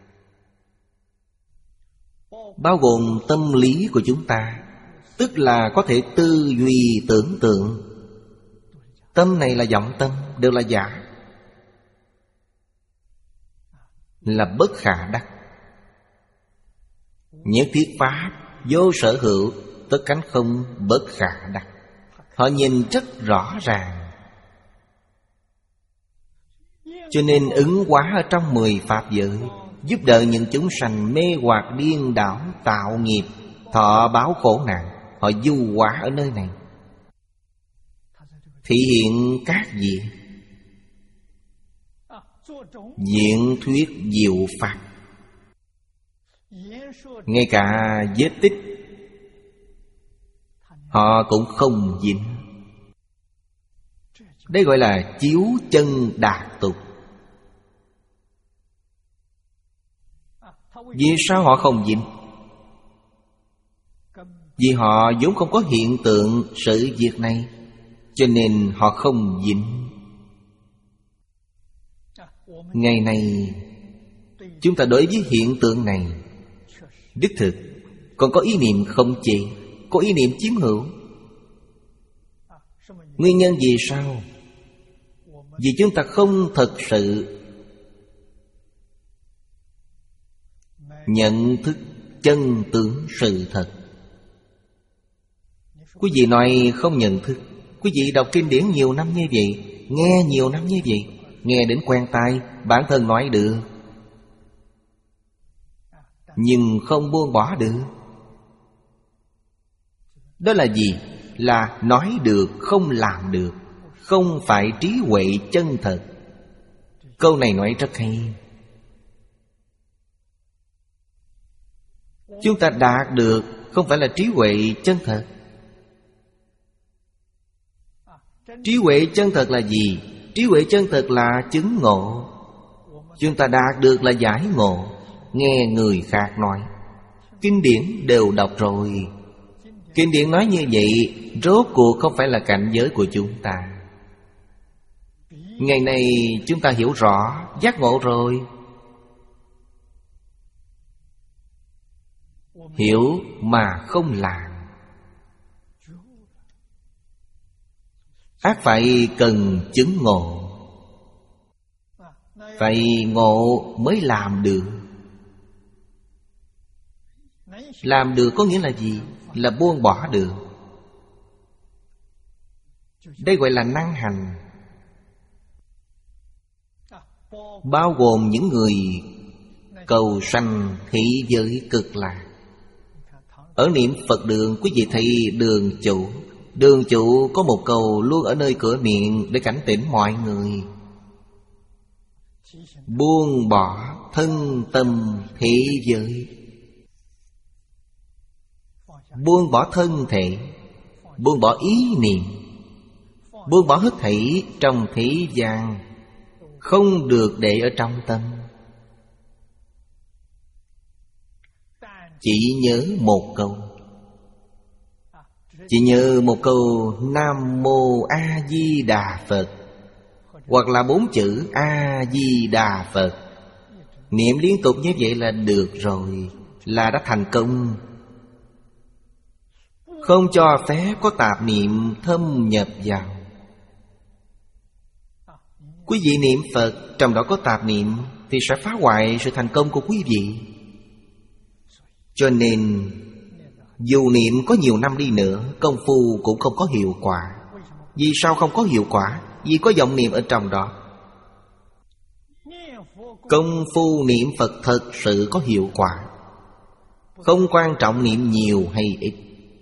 bao gồm tâm lý của chúng ta, tức là có thể tư duy tưởng tượng. Tâm này là vọng tâm, đều là giả, là bất khả đắc. Nhất thiết pháp vô sở hữu, tất cánh không bất khả đắc. Họ nhìn rất rõ ràng. Cho nên ứng hóa ở trong mười pháp giới, giúp đỡ những chúng sanh mê hoặc điên đảo tạo nghiệp, thọ báo khổ nạn. Họ du hóa ở nơi này, thị hiện các diện, diễn thuyết diệu pháp. Ngay cả vết tích họ cũng không dính. Đây gọi là chiếu chân đạt tục. Vì sao họ không dính? Vì họ vốn không có hiện tượng sự việc này, cho nên họ không dính. Ngày nay chúng ta đối với hiện tượng này đích thực còn có ý niệm không chế, có ý niệm chiếm hữu. Nguyên nhân vì sao? Vì chúng ta không thực sự nhận thức chân tướng sự thật. Quý vị nói không nhận thức. Quý vị đọc kinh điển nhiều năm như vậy, nghe nhiều năm như vậy, nghe đến quen tai, bản thân nói được, nhưng không buông bỏ được. Đó là gì? Là nói được không làm được, không phải trí huệ chân thật. Câu này nói rất hay. Chúng ta đạt được không phải là trí huệ chân thật. Trí huệ chân thật là gì? Trí huệ chân thật là chứng ngộ. Chúng ta đạt được là giải ngộ. Nghe người khác nói, kinh điển đều đọc rồi. Kinh điển nói như vậy, rốt cuộc không phải là cảnh giới của chúng ta. Ngày nay chúng ta hiểu rõ, giác ngộ rồi. Hiểu mà không làm, ác phải cần chứng ngộ. Phải ngộ mới làm được. Làm được có nghĩa là gì? Là buông bỏ được. Đây gọi là năng hành. Bao gồm những người cầu sanh thị giới cực lạc. Ở niệm Phật đường, quý vị thấy đường chủ. Đường chủ có một câu luôn ở nơi cửa miệng để cảnh tỉnh mọi người: buông bỏ thân tâm thế giới. Buông bỏ thân thể, buông bỏ ý niệm, buông bỏ hết thảy trong thế gian, không được để ở trong tâm. Chỉ nhớ một câu. Chỉ nhớ một câu Nam Mô A Di Đà Phật, hoặc là bốn chữ A Di Đà Phật. Niệm liên tục như vậy là được rồi, là đã thành công. Không cho phép có tạp niệm thâm nhập vào. Quý vị niệm Phật trong đó có tạp niệm thì sẽ phá hoại sự thành công của quý vị. Cho nên dù niệm có nhiều năm đi nữa, công phu cũng không có hiệu quả. Vì sao không có hiệu quả? Vì có vọng niệm ở trong đó. Công phu niệm Phật thật sự có hiệu quả. Không quan trọng niệm nhiều hay ít.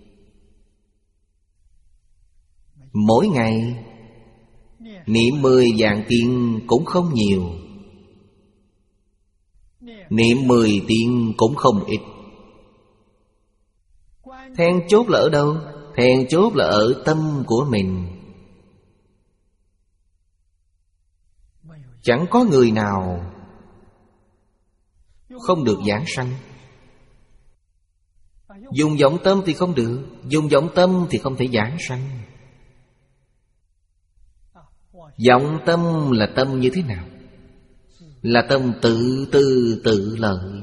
Mỗi ngày niệm mười vạn tiếng cũng không nhiều, niệm mười tiếng cũng không ít. Then chốt là ở đâu? Then chốt là ở tâm của mình. Chẳng có người nào không được giảng sanh. Dùng vọng tâm thì không được. Dùng vọng tâm thì không thể giảng sanh. Vọng tâm là tâm như thế nào? Là tâm tự tư tự lợi,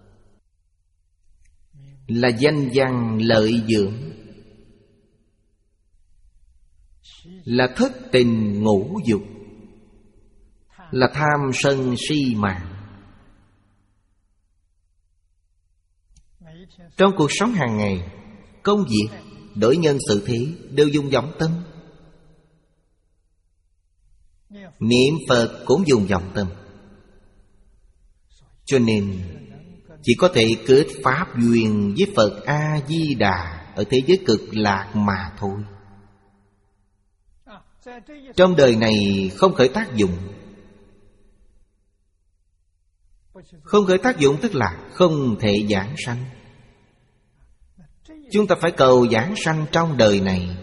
là danh văn lợi dưỡng, là thất tình ngũ dục, là tham sân si mạng. Trong cuộc sống hàng ngày, công việc, đổi nhân xử thế đều dùng vọng tâm. Niệm Phật cũng dùng vọng tâm. Cho nên chỉ có thể kết pháp duyên với Phật A-di-đà ở thế giới cực lạc mà thôi. Trong đời này không khởi tác dụng. Không khởi tác dụng tức là không thể giảng sanh. Chúng ta phải cầu giảng sanh trong đời này.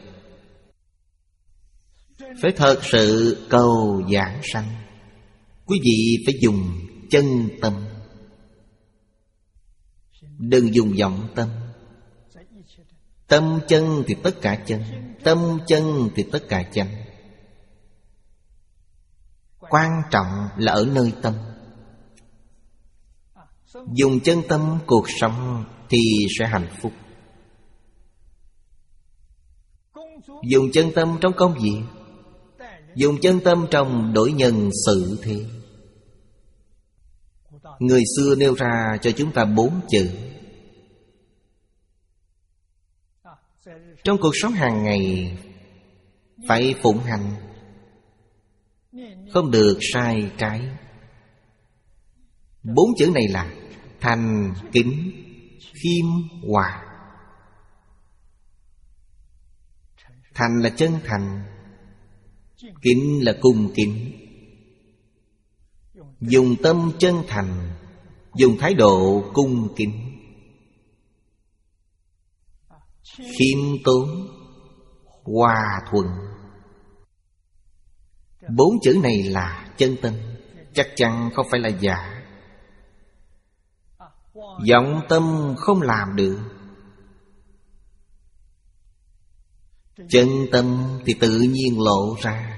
Phải thật sự cầu giảng sanh. Quý vị phải dùng chân tâm, đừng dùng vọng tâm. Tâm chân thì tất cả chân, tâm chân thì tất cả chánh. Quan trọng là ở nơi tâm. Dùng chân tâm cuộc sống thì sẽ hạnh phúc. Dùng chân tâm trong công việc, dùng chân tâm trong đổi nhân xử thế. Người xưa nêu ra cho chúng ta bốn chữ. Trong cuộc sống hàng ngày phải phụng hành, không được sai trái. Bốn chữ này là thành, kính, khiêm, hòa. Thành là chân thành, kính là cung kính. Dùng tâm chân thành, dùng thái độ cung kính. Khiêm tốn, hòa thuận. Bốn chữ này là chân tâm, chắc chắn không phải là giả. Vọng tâm không làm được. Chân tâm thì tự nhiên lộ ra.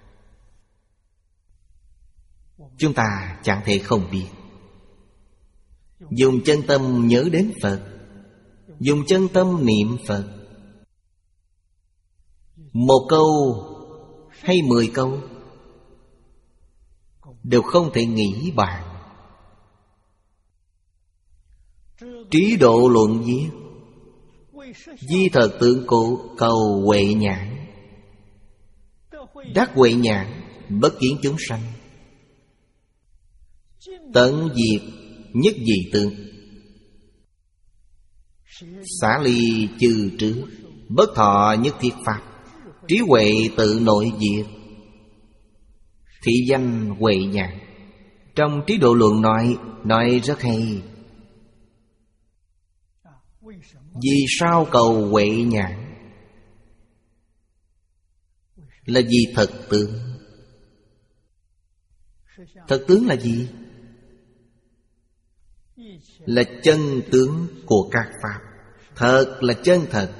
Chúng ta chẳng thể không biết. Dùng chân tâm nhớ đến Phật, dùng chân tâm niệm Phật. Một câu hay mười câu đều không thể nghĩ bàn. Trí độ luận viết: di thật tượng cụ cầu huệ nhãn. Đắc huệ nhãn bất kiến chúng sanh. Tận diệt nhất dị tượng. Xả ly trừ trước, bất thọ nhất thiết pháp. Trí huệ tự nội diệt, thị danh huệ nhãn. Trong Trí độ luận nói Nói rất hay. Vì sao cầu huệ nhãn? Là vì thật tướng. Thật tướng là gì? Là chân tướng của các pháp. Thật là chân thật.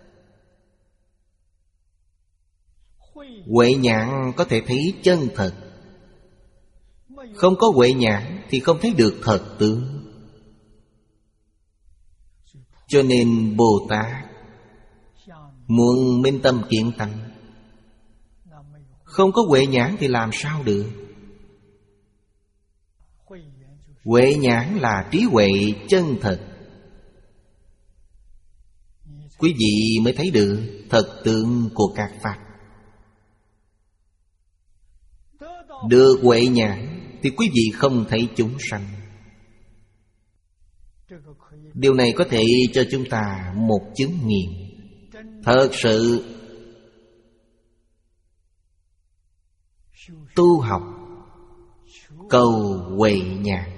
Huệ nhãn có thể thấy chân thật. Không có huệ nhãn thì không thấy được thật tướng. Cho nên Bồ Tát muốn minh tâm kiện tánh, không có huệ nhãn thì làm sao được? Huệ nhãn là trí huệ chân thật. Quý vị mới thấy được thật tướng của các pháp. Được huệ nhãn thì quý vị không thấy chúng sanh. Điều này có thể cho chúng ta một chứng nghiệm. Thật sự tu học cầu huệ nhãn.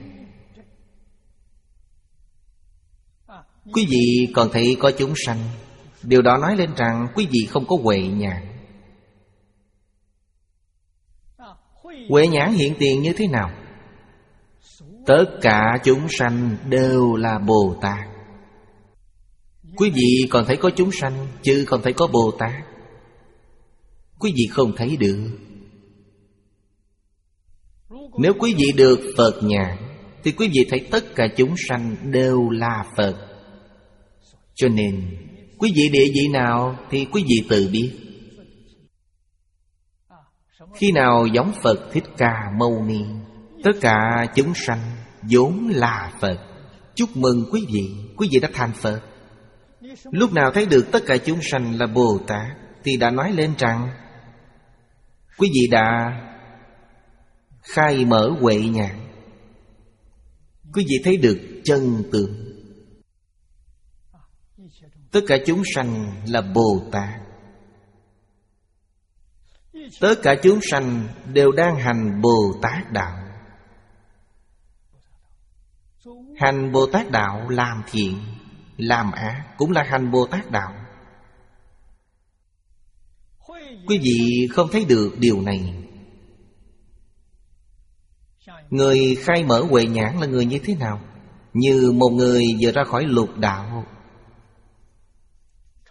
Quý vị còn thấy có chúng sanh, điều đó nói lên rằng quý vị không có huệ nhãn. Huệ nhãn hiện tiền như thế nào? Tất cả chúng sanh đều là Bồ Tát. Quý vị còn thấy có chúng sanh, chứ không thấy có Bồ Tát. Quý vị không thấy được. Nếu quý vị được Phật nhãn thì quý vị thấy tất cả chúng sanh đều là Phật. Cho nên quý vị địa vị nào thì quý vị tự biết. Khi nào giống Phật Thích Ca Mâu Ni, tất cả chúng sanh vốn là Phật. Chúc mừng quý vị, quý vị đã thành Phật. Lúc nào thấy được tất cả chúng sanh là Bồ Tát thì đã nói lên rằng quý vị đã khai mở huệ nhãn. Quý vị thấy được chân tướng. Tất cả chúng sanh là Bồ Tát. Tất cả chúng sanh đều đang hành Bồ Tát đạo. Hành Bồ Tát đạo làm thiện, làm ác cũng là hành Bồ Tát đạo. Quý vị không thấy được điều này. Người khai mở huệ nhãn là người như thế nào? Như một người vừa ra khỏi lục đạo,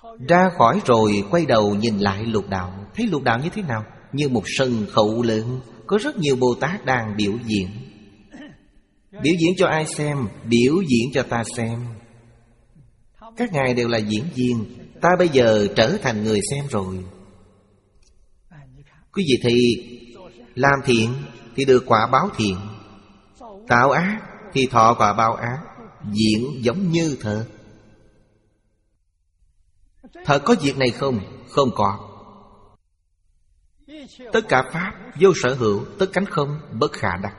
Ra khỏi rồi quay đầu nhìn lại lục đạo. Thấy lục đạo như thế nào? Như một sân khấu lớn, có rất nhiều Bồ Tát đang biểu diễn. Biểu diễn cho ai xem? Biểu diễn cho ta xem. Các ngài đều là diễn viên. Ta bây giờ trở thành người xem rồi. Quý vị thì làm thiện thì được quả báo thiện, tạo ác thì thọ quả báo ác. Diễn giống như thật. Thật có việc này không? Không có. Tất cả pháp vô sở hữu, tất cánh không, bất khả đắc.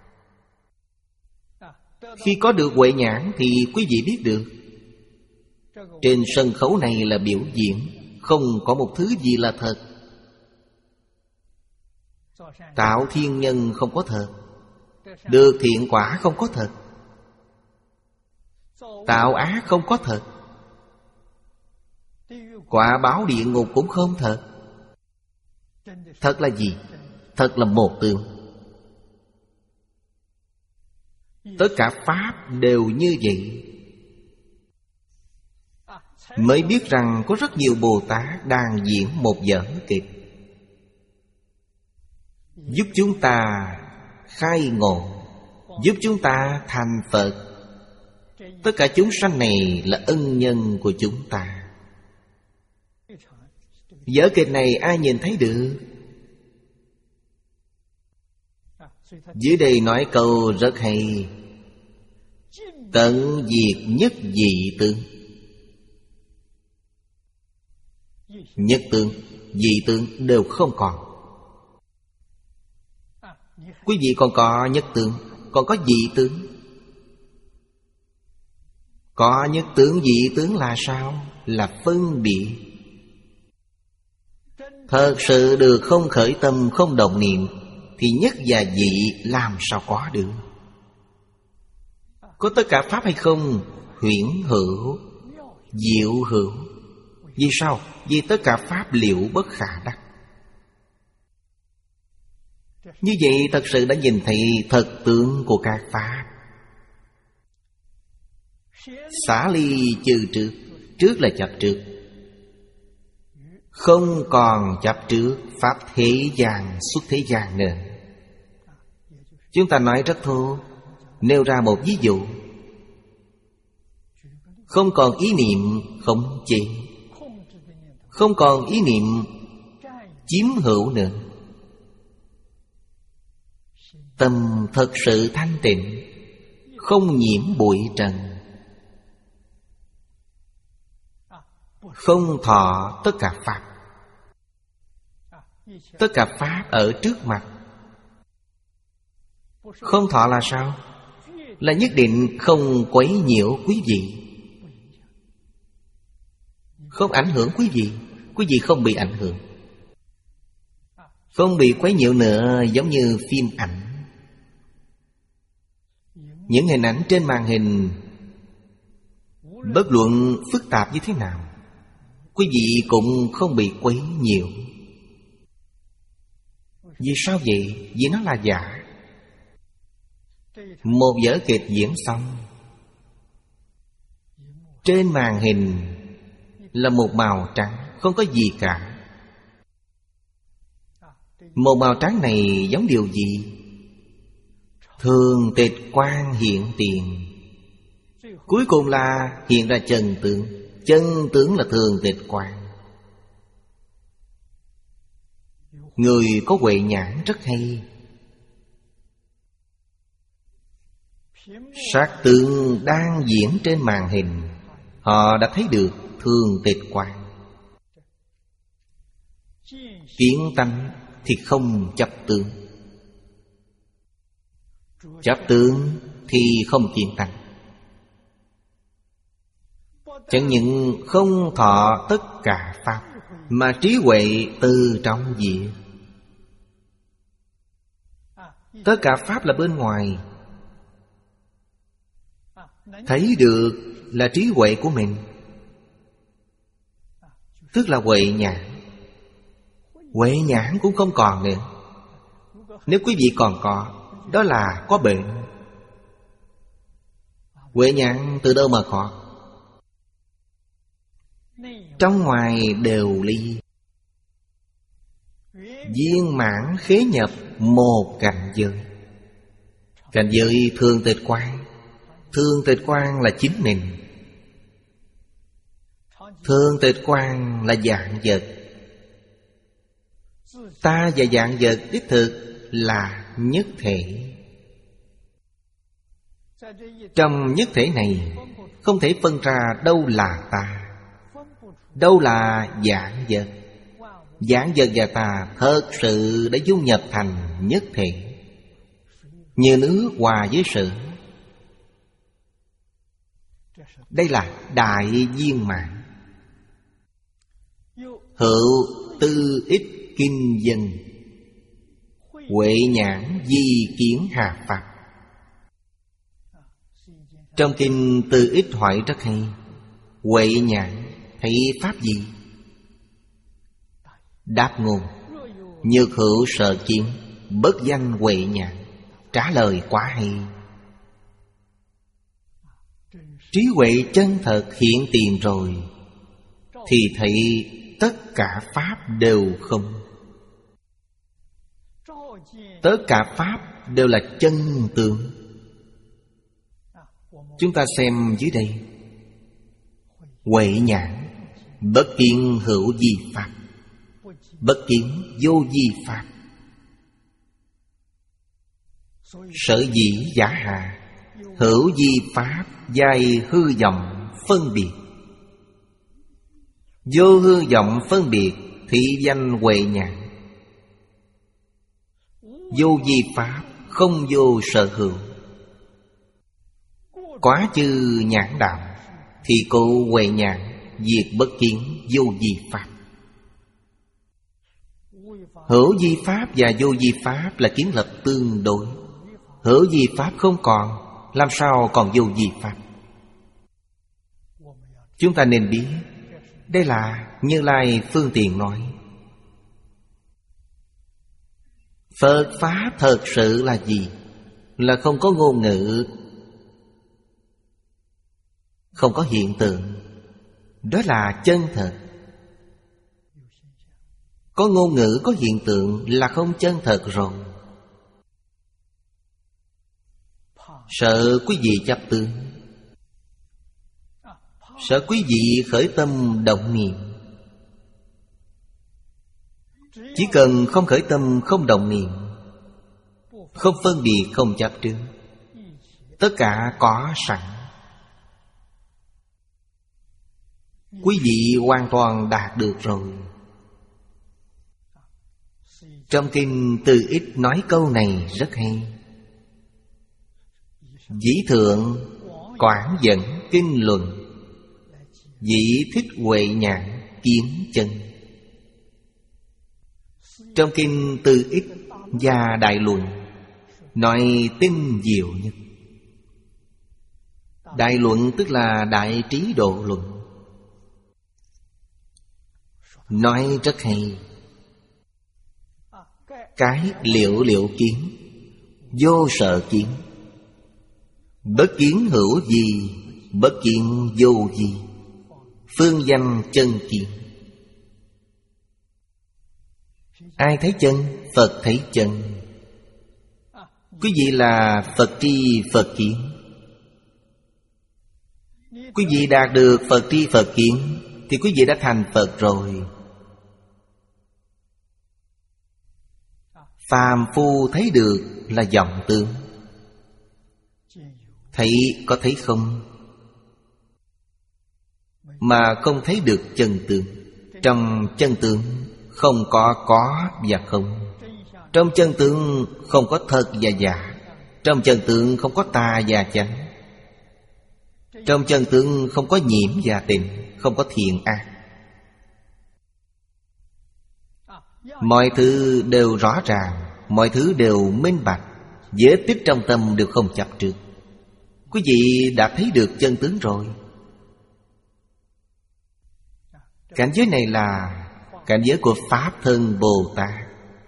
Khi có được huệ nhãn thì quý vị biết được trên sân khấu này là biểu diễn, không có một thứ gì là thật. Tạo thiên nhân không có thật, được thiện quả không có thật, tạo ác không có thật, quả báo địa ngục cũng không thật. Thật là gì? Thật là một tướng. Tất cả pháp đều như vậy. Mới biết rằng có rất nhiều Bồ Tát đang diễn một vở kịch, giúp chúng ta khai ngộ, giúp chúng ta thành Phật. Tất cả chúng sanh này là ân nhân của chúng ta. Vở kịch này ai nhìn thấy được? Dưới đây nói câu rất hay: tận diệt nhất dị tướng. Nhất tướng, dị tướng đều không còn. Quý vị còn có nhất tướng, còn có dị tướng. Có nhất tướng, dị tướng là sao? Là phân biệt. Thật sự được không khởi tâm, không động niệm thì nhất và dị làm sao có được? Có tất cả pháp hay không? Huyễn hữu, diệu hữu. Vì sao? Vì tất cả pháp liệu bất khả đắc. Như vậy thật sự đã nhìn thấy thật tướng của các pháp. Xả ly trừ trước. Trước là chấp trước. Không còn chấp trước pháp thế gian xuất thế gian nữa. Chúng ta nói rất thô, nêu ra một ví dụ. Không còn ý niệm khống chế, không còn ý niệm chiếm hữu nữa. Tâm thật sự thanh tịnh, không nhiễm bụi trần, không thọ tất cả pháp. Tất cả pháp ở trước mặt. Không thọ là sao? Là nhất định không quấy nhiễu quý vị, không ảnh hưởng quý vị. Quý vị không bị ảnh hưởng, không bị quấy nhiễu nữa. Giống như phim ảnh, những hình ảnh trên màn hình, bất luận phức tạp như thế nào, quý vị cũng không bị quấy nhiễu. Vì sao vậy? Vì nó là giả. Một vở kịch diễn xong, trên màn hình là một màu trắng, không có gì cả. Một màu trắng này giống điều gì? Thường tịch quang hiện tiền. Cuối cùng là hiện ra chân tướng. Chân tướng là thường tịch quang. Người có huệ nhãn rất hay. Sát tướng đang diễn trên màn hình, họ đã thấy được thường tịch quang. Kiến tánh thì không chấp tướng, chấp tướng thì không kiến tánh. Chẳng những không thọ tất cả pháp, mà trí huệ từ trong diệt. Tất cả pháp là bên ngoài, thấy được là trí huệ của mình, tức là huệ nhãn. Huệ nhãn cũng không còn nữa. Nếu quý vị còn có, đó là có bệnh. Huệ nhãn từ đâu mà có? trong ngoài đều ly. Viên mãn khế nhập một cảnh giới. Cảnh giới thường tịch quan. Thường tịch quan là chính mình. Thường tịch quan là dạng vật. Ta và dạng vật đích thực là nhất thể. Trong nhất thể này không thể phân ra đâu là ta, đâu là dạng vật. Dạng vật và ta thật sự đã dung nhập thành nhất thể, như nước hòa với sữa. Đây là đại viên mãn. Hữu tư ích kinh dân, huệ nhãn di kiến hà Pháp. Trong kinh Tư Ích hỏi rất hay. Huệ nhãn thấy pháp gì? Đáp ngôn: nhược hữu sở kiến, bất danh huệ nhãn. Trả lời quá hay. Trí huệ chân thật hiện tiền rồi thì thấy tất cả pháp đều không. Tất cả pháp đều là chân tướng. Chúng ta xem dưới đây. Huệ nhãn bất kiến hữu vi pháp, bất kiến vô vi pháp. Sở dĩ giả hạ, hữu vi pháp giai hư vọng phân biệt. Vô hư vọng phân biệt thị danh huệ nhãn. Vô vi pháp không vô sở hữu. Quá chư nhãn đạo thì cô huệ nhãn diệt bất kiến vô vi pháp. Hữu vi pháp và vô vi pháp là kiến lập tương đối. Hữu vi pháp không còn, làm sao còn vô vi pháp? Chúng ta nên biết, đây là Như Lai Phương Tiện nói. Phật Pháp thật sự là gì? Là không có ngôn ngữ, không có hiện tượng. Đó là chân thật. Có ngôn ngữ, có hiện tượng là không chân thật rồi. Sợ quý vị chấp tướng, sợ quý vị khởi tâm động niệm. Chỉ cần không khởi tâm, không động niệm, không phân biệt, không chấp trước, tất cả có sẵn. Quý vị hoàn toàn đạt được rồi. Trong kinh Từ Ích nói câu này rất hay. Dĩ thượng quảng dẫn kinh luận, dĩ thích huệ nhãn kiến chân. Trong kinh Từ Ích và Đại Luận nói tinh diệu nhất. Đại Luận tức là Đại Trí Độ Luận, nói rất hay. Cái liễu liễu kiến, vô sợ kiến. Bất kiến hữu vi, bất kiến vô vi. Phương danh chân kiến. Ai thấy chân? Phật thấy chân. Quý vị là Phật tri Phật kiến. Quý vị đạt được Phật tri Phật kiến thì quý vị đã thành Phật rồi. Phàm phu thấy được là vọng tướng. Thấy có thấy không, mà không thấy được chân tướng. Trong chân tướng không có có và không. Trong chân tướng không có thật và giả. Trong chân tướng không có tà và chánh. Trong chân tướng không có nhiễm và tịnh, không có thiện ác. Mọi thứ đều rõ ràng, mọi thứ đều minh bạch. Vết tích trong tâm đều không chấp trước. Quý vị đã thấy được chân tướng rồi. Cảnh giới này là cảnh giới của Pháp Thân Bồ Tát.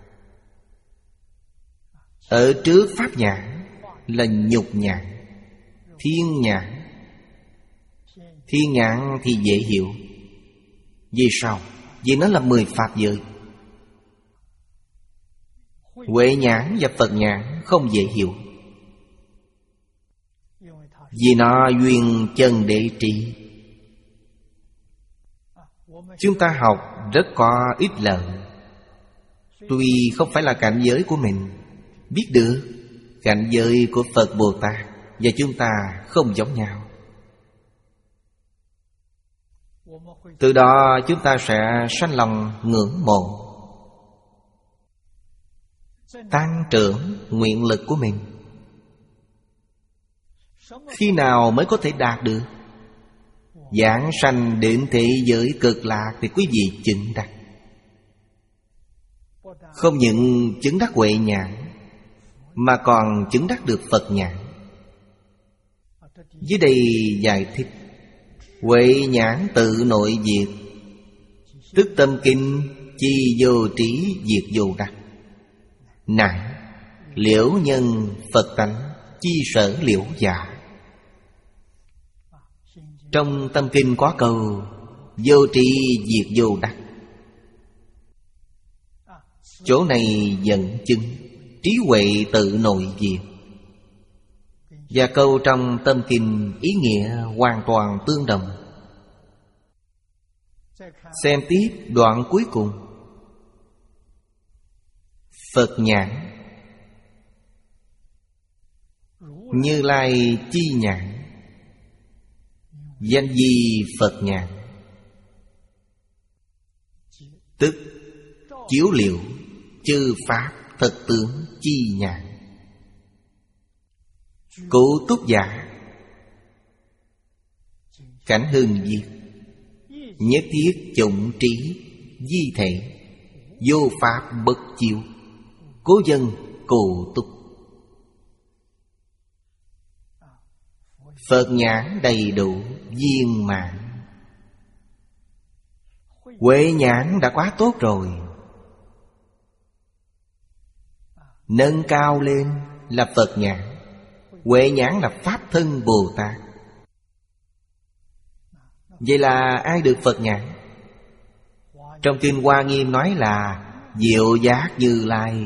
Ở trước Pháp nhãn là nhục nhãn, thiên nhãn. Thiên nhãn thì dễ hiểu. Vì sao? Vì nó là mười pháp giới. Huệ nhãn và Phật nhãn không dễ hiểu, vì nó duyên chân để trị. Chúng ta học rất có ít lợi. Tuy không phải là cảnh giới của mình, biết được cảnh giới của Phật Bồ Tát và chúng ta không giống nhau. Từ đó chúng ta sẽ sanh lòng ngưỡng mộ, tăng trưởng nguyện lực của mình. Khi nào mới có thể đạt được? Giảng sanh đến thế giới cực lạc thì quý vị chứng đắc. Không những chứng đắc huệ nhãn, mà còn chứng đắc được Phật nhãn. Dưới đây giải thích: huệ nhãn tự nội diệt, tức tâm kinh chi vô trí diệt vô đắc. Nại liễu nhân Phật tánh chi sở liễu giả. Trong tâm kinh có câu vô trí diệt vô đắc. Chỗ này dẫn chứng trí huệ tự nội diệt. Và câu trong tâm kinh ý nghĩa hoàn toàn tương đồng. Xem tiếp đoạn cuối cùng. Phật nhãn, Như Lai chi nhãn, danh di Phật nhãn, tức chiếu liệu chư pháp thật tướng chi nhãn. Cụ túc giả, cảnh hưng diệt, nhất thiết chủng trí di thể, vô pháp bất chiếu, cố dân cụ túc. Phật nhãn đầy đủ viên mãn. Huệ nhãn đã quá tốt rồi. Nâng cao lên là Phật nhãn. Huệ nhãn là Pháp thân Bồ Tát. Vậy là ai được Phật nhãn? Trong Kinh Hoa Nghiêm nói là diệu giác Như Lai.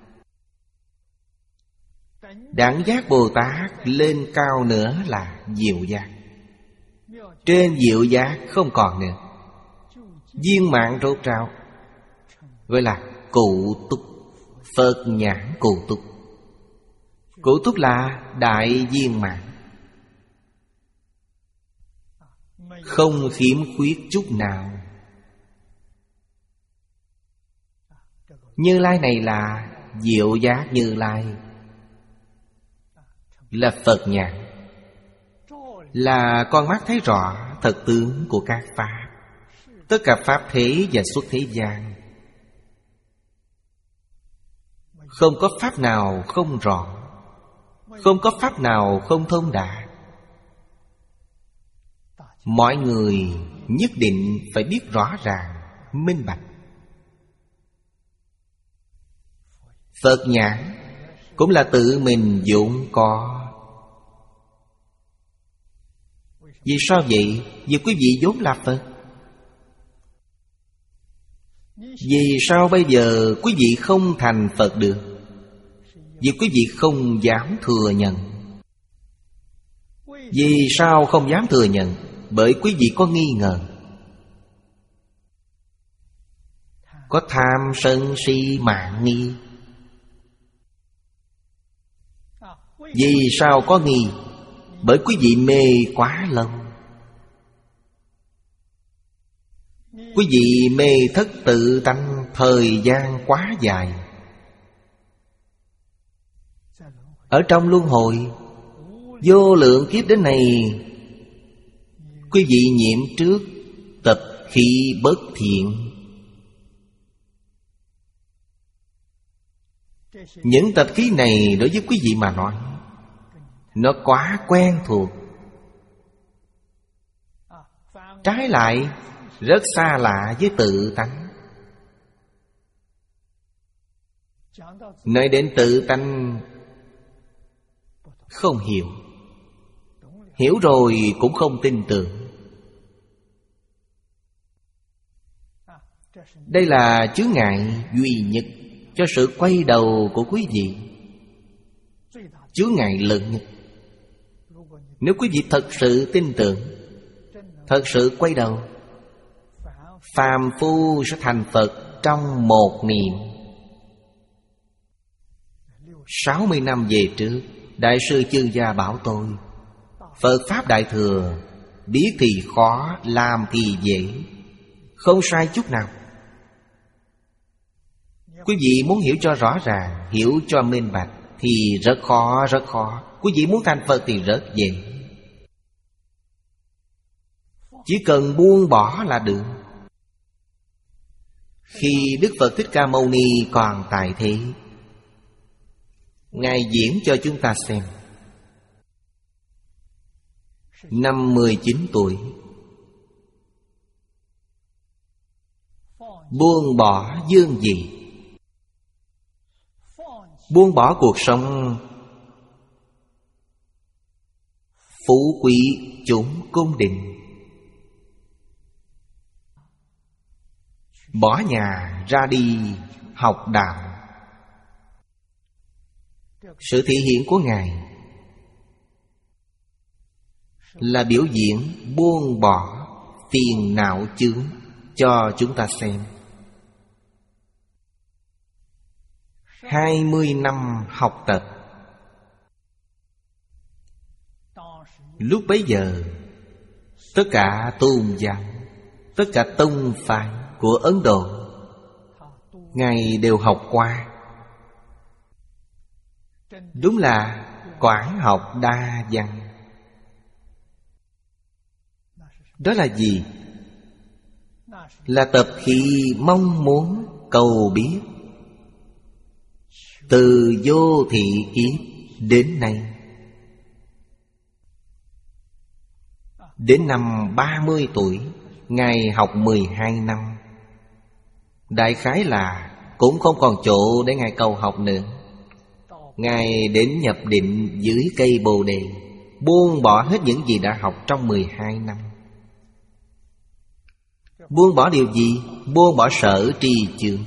Đẳng giác Bồ Tát lên cao nữa là diệu giác. Trên diệu giác không còn nữa, viên mãn rốt ráo, gọi là cụ túc. Phật nhãn cụ túc. Cụ túc là đại viên mãn, không khiếm khuyết chút nào. Như Lai này là diệu giác Như Lai, là Phật nhãn, là con mắt thấy rõ thật tướng của các pháp, tất cả pháp thế và xuất thế gian. Không có pháp nào không rõ, không có pháp nào không thông đạt. Mọi người nhất định phải biết rõ ràng, minh bạch. Phật nhãn cũng là tự mình vốn có. Vì sao vậy? Vì quý vị vốn là Phật. Vì sao bây giờ quý vị không thành Phật được? Vì quý vị không dám thừa nhận. Vì sao không dám thừa nhận? Bởi quý vị có nghi ngờ, có tham sân si mạn nghi. Vì sao có nghi? Bởi quý vị mê quá lâu. Quý vị mê thất tự tánh thời gian quá dài. Ở trong luân hồi vô lượng kiếp đến này, quý vị nhiễm trước tập khí bất thiện. Những tập khí này đối với quý vị mà nói, nó quá quen thuộc. Trái lại rất xa lạ với tự tánh. Nói đến tự tánh không hiểu, hiểu rồi cũng không tin tưởng. Đây là chướng ngại duy nhất cho sự quay đầu của quý vị. Chướng ngại lớn nhất. Nếu quý vị thật sự tin tưởng, thật sự quay đầu, phàm phu sẽ thành Phật trong một niệm. Sáu mươi năm về trước, Đại sư Chương Gia bảo tôi, Phật Pháp Đại Thừa, biết thì khó, làm thì dễ, không sai chút nào. Quý vị muốn hiểu cho rõ ràng, hiểu cho minh bạch thì rất khó, rất khó. Quý vị muốn thành Phật thì rất dễ. Chỉ cần buông bỏ là được. Khi Đức Phật Thích Ca Mâu Ni còn tại thế, Ngài diễn cho chúng ta xem. Năm mười chín tuổi, buông bỏ dương vị, buông bỏ cuộc sống phú quý chúng cung đình, bỏ nhà ra đi học đạo. Sự thể hiện của Ngài là biểu diễn buông bỏ phiền não chướng cho chúng ta xem. Hai mươi năm học tập. Lúc bấy giờ, tất cả tôn giáo, tất cả tông phái của Ấn Độ, Ngài đều học qua. Đúng là quảng học đa văn. Đó là gì? Là tập khí mong muốn cầu biết. Từ vô thị kiếp đến nay, đến năm ba mươi tuổi, Ngài học mười hai năm. Đại khái là cũng không còn chỗ để Ngài cầu học nữa. Ngài đến nhập định dưới cây Bồ Đề, buông bỏ hết những gì đã học trong mười hai năm. Buông bỏ điều gì? Buông bỏ sở trì chướng.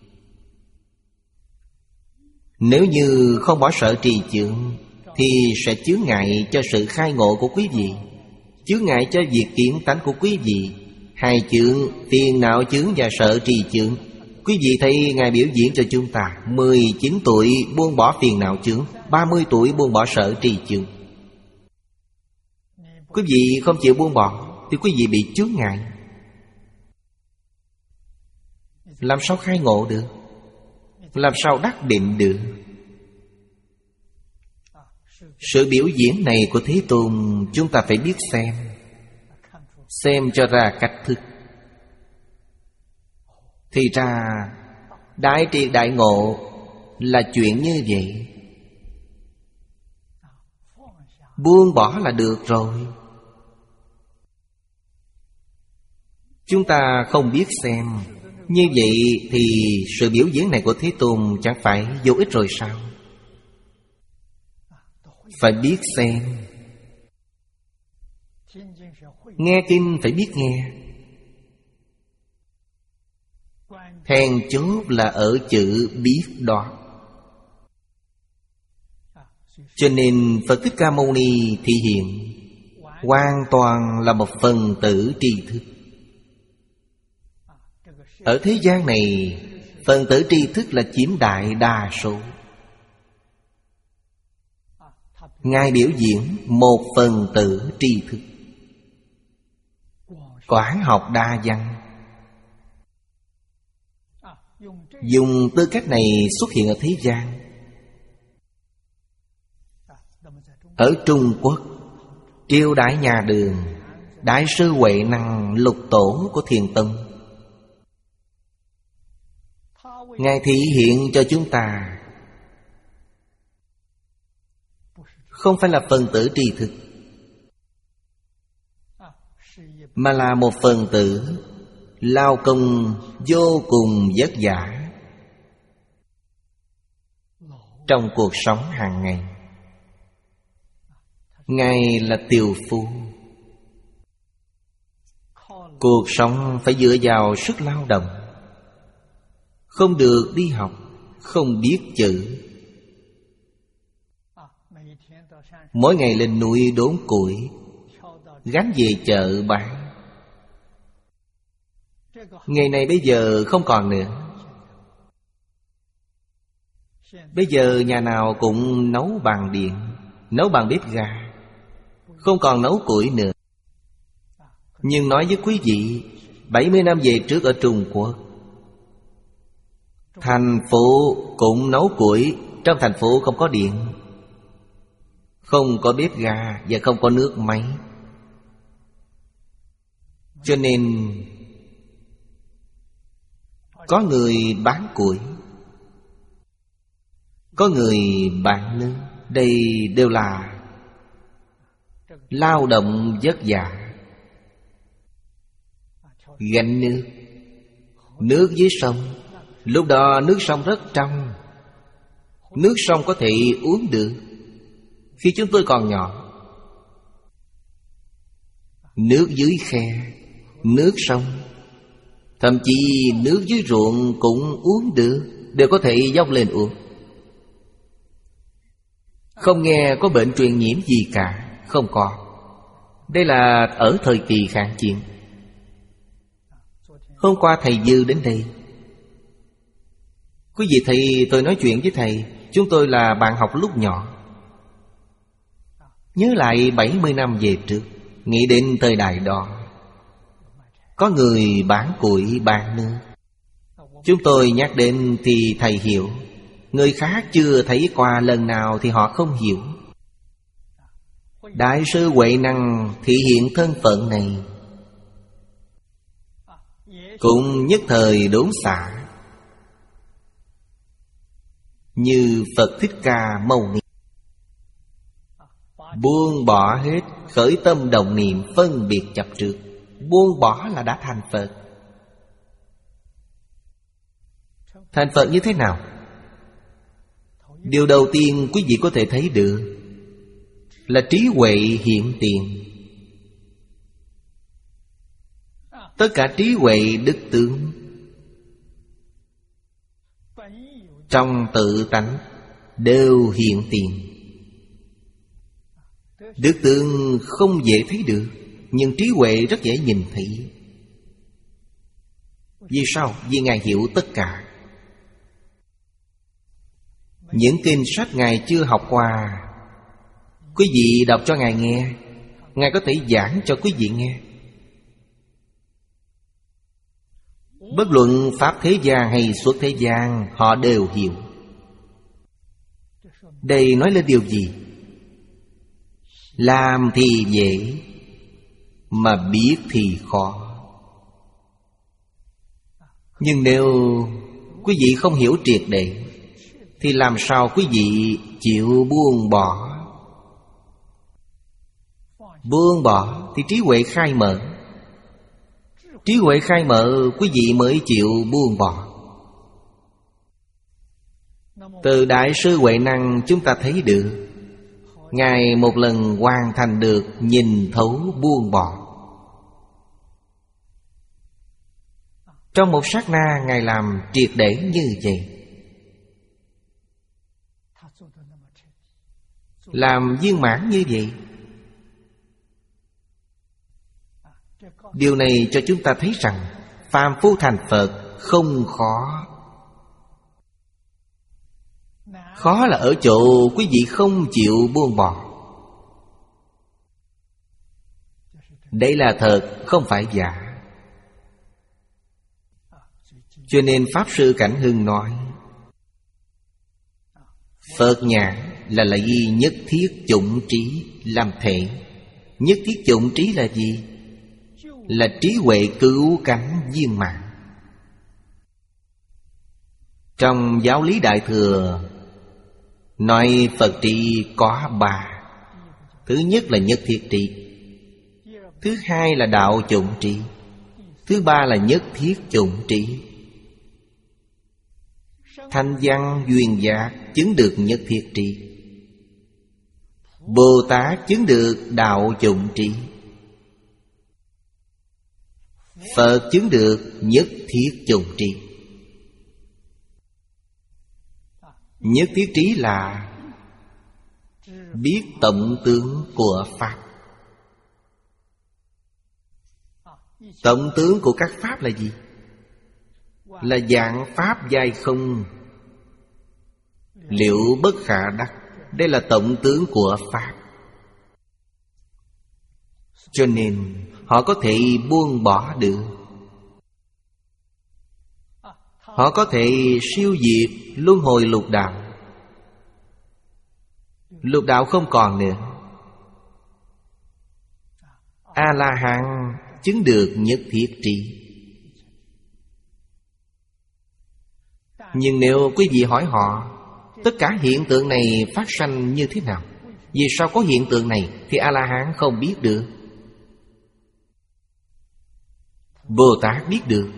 Nếu như không bỏ sở trì chướng thì sẽ chướng ngại cho sự khai ngộ của quý vị, chướng ngại cho việc kiến tánh của quý vị. Hai chướng, phiền não chướng và sở trì chướng. Quý vị thấy Ngài biểu diễn cho chúng ta. Mười chín tuổi buông bỏ phiền não chướng, ba mươi tuổi buông bỏ sở trì chướng. Quý vị không chịu buông bỏ thì quý vị bị chướng ngại. Làm sao khai ngộ được? Làm sao đắc định được? Sự biểu diễn này của Thế Tôn chúng ta phải biết xem, xem cho ra cách thức. Thì ra đại triệt đại ngộ là chuyện như vậy. Buông bỏ là được rồi. Chúng ta không biết xem, như vậy thì sự biểu diễn này của Thế Tôn chẳng phải vô ích rồi sao? Phải biết xem. Nghe kinh phải biết nghe. Then chốt là ở chữ biết đó. Cho nên Phật Thích Ca Mâu Ni thị hiện hoàn toàn là một phần tử tri thức. Ở thế gian này, phần tử tri thức là chiếm đại đa số. Ngài biểu diễn một phần tử tri thức, quảng học đa văn. Dùng tư cách này xuất hiện ở thế gian. Ở Trung Quốc, triều đại nhà Đường, Đại sư Huệ Năng lục tổ của Thiền Tông, Ngài thị hiện cho chúng ta không phải là phần tử tri thức, mà là một phần tử lao công vô cùng vất vả trong cuộc sống hàng ngày. Ngài là tiều phu, cuộc sống phải dựa vào sức lao động. không được đi học, không biết chữ. Mỗi ngày lên núi đốn củi, gánh về chợ bán. Ngày này bây giờ không còn nữa. Bây giờ nhà nào cũng nấu bằng điện, nấu bằng bếp ga, không còn nấu củi nữa. Nhưng nói với quý vị, bảy mươi năm về trước ở Trung Quốc, thành phố cũng nấu củi. Trong thành phố không có điện, không có bếp ga và không có nước máy. Cho nên có người bán củi, có người bán nước. Đây đều là lao động vất vả. Gánh nước, nước dưới sông. Lúc đó nước sông rất trong, nước sông có thể uống được. Khi chúng tôi còn nhỏ, nước dưới khe, nước sông, thậm chí nước dưới ruộng cũng uống được, đều có thể dốc lên uống. Không nghe có bệnh truyền nhiễm gì cả, không có. Đây là ở thời kỳ kháng chiến. Hôm qua thầy Dư đến đây. Quý vị thầy, tôi nói chuyện với thầy, chúng tôi là bạn học lúc nhỏ. Nhớ lại bảy mươi năm về trước, nghĩ đến thời đại đó, có người bán củi bán nước. Chúng tôi nhắc đến thì thầy hiểu, người khác chưa thấy qua lần nào thì họ không hiểu. Đại sư Huệ Năng thể hiện thân phận này, cũng nhất thời đốn xạ như Phật Thích Ca Mâu Ni. Buông bỏ hết khởi tâm động niệm phân biệt chấp trước. Buông bỏ là đã thành Phật. Thành Phật như thế nào? Điều đầu tiên quý vị có thể thấy được là trí huệ hiện tiền. Tất cả trí huệ đức tướng trong tự tánh đều hiện tiền. Đức tướng không dễ thấy được, nhưng trí huệ rất dễ nhìn thấy. Vì sao? Vì Ngài hiểu tất cả. Những kinh sách Ngài chưa học qua, quý vị đọc cho Ngài nghe, Ngài có thể giảng cho quý vị nghe. Bất luận pháp thế gian hay xuất thế gian, họ đều hiểu. Đây nói lên điều gì? Làm thì dễ, mà biết thì khó. Nhưng nếu quý vị không hiểu triệt để, thì làm sao quý vị chịu buông bỏ? Buông bỏ thì trí huệ khai mở. Trí huệ khai mở, quý vị mới chịu buông bỏ. Từ Đại sư Huệ Năng chúng ta thấy được Ngài một lần hoàn thành được nhìn thấu buông bỏ. Trong một sát na Ngài làm triệt để như vậy, làm viên mãn như vậy. Điều này cho chúng ta thấy rằng phàm phu thành Phật không khó. Khó là ở chỗ quý vị không chịu buông bỏ. Đây là thật, không phải giả. Cho nên Pháp Sư Cảnh Hưng nói, Phật nhãn là lấy nhất thiết chủng trí làm thể. Nhất thiết chủng trí là gì? Là trí huệ cứu cánh viên mãn. Trong giáo lý Đại Thừa nói Phật trí có ba. Thứ nhất là nhất thiết trí, thứ hai là đạo chủng trí, thứ ba là nhất thiết chủng trí. Thanh văn duyên giác chứng được nhất thiết trí, Bồ Tát chứng được đạo chủng trí, Phật chứng được nhất thiết chủng trí. Nhất thiết trí là biết tổng tướng của Pháp. Tổng tướng của các Pháp là gì? Là dạng Pháp giai không, liệu bất khả đắc. Đây là tổng tướng của Pháp. Cho nên họ có thể buông bỏ được. Họ có thể siêu diệt luân hồi lục đạo. Lục đạo không còn nữa. A-la-hán chứng được nhất thiết trí. Nhưng nếu quý vị hỏi họ, tất cả hiện tượng này phát sanh như thế nào? Vì sao có hiện tượng này? Thì A-la-hán không biết được. Bồ Tát biết được.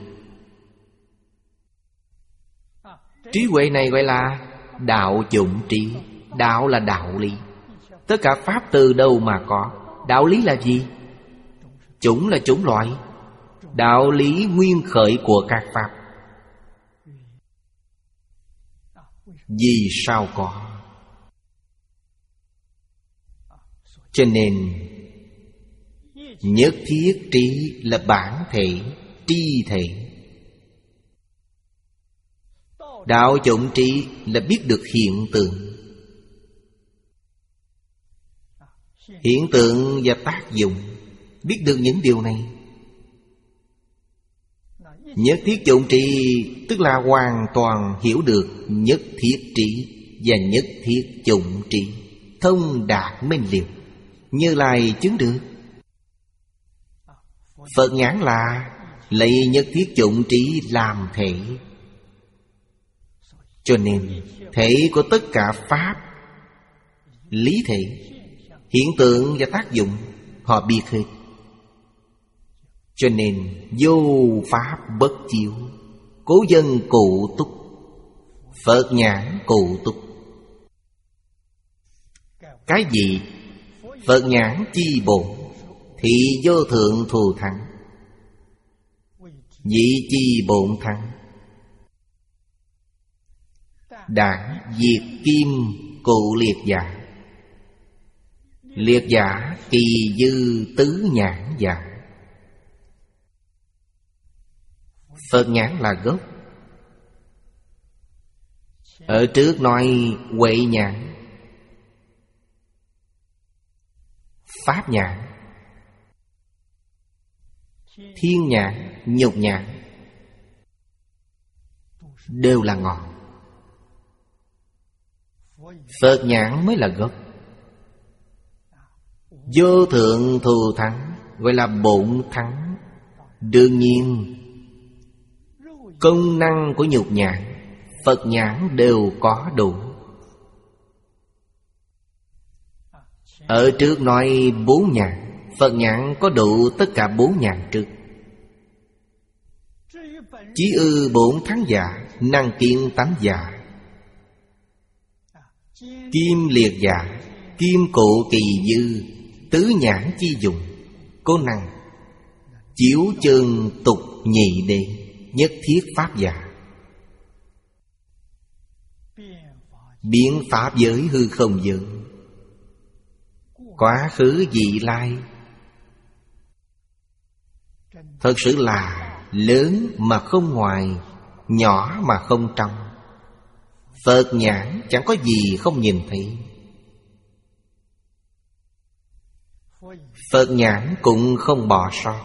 Trí huệ này gọi là đạo chủng trí. Đạo là đạo lý. Tất cả Pháp từ đâu mà có? Đạo lý là gì? Chủng là chủng loại. Đạo lý nguyên khởi của các Pháp. Vì sao có? Cho nên nhất thiết trí là bản thể, tri thể. Đạo chủng trí là biết được hiện tượng. Hiện tượng và tác dụng. Biết được những điều này. Nhất thiết chủng trí tức là hoàn toàn hiểu được nhất thiết trí và nhất thiết chủng trí. Thông đạt minh liệt. Như Lai chứng được. Phật nhãn là lấy nhất thiết chủng trí làm thể. Cho nên thể của tất cả Pháp, lý thể, hiện tượng và tác dụng họ biết hết. Cho nên vô Pháp bất chiếu. Cố dân cụ túc, Phật nhãn cụ túc. Cái gì? Phật nhãn chi bổn, thị vô thượng thù thắng, vị chi bổn thắng. Đảng diệt kim cụ liệt giả, liệt giả kỳ dư tứ nhãn giả. Phật nhãn là gốc. Ở trước nói huệ nhãn, pháp nhãn, thiên nhãn, nhục nhãn đều là ngọn. Phật nhãn mới là gốc. Vô thượng thù thắng gọi là bổn thắng. Đương nhiên công năng của nhục nhãn, Phật nhãn đều có đủ. Ở trước nói bốn nhãn, Phật nhãn có đủ tất cả bốn nhãn trước. Chí ư bổn thắng giả, năng kiến tánh giả. Kim liệt giả, kim cụ kỳ dư, tứ nhãn chi dụng. Cố năng chiếu chân tục nhị đế, nhất thiết pháp giả. Biến pháp giới hư không giới, quá khứ vị lai. Thật sự là lớn mà không ngoài, nhỏ mà không trong. Phật nhãn chẳng có gì không nhìn thấy. Phật nhãn cũng không bỏ sót.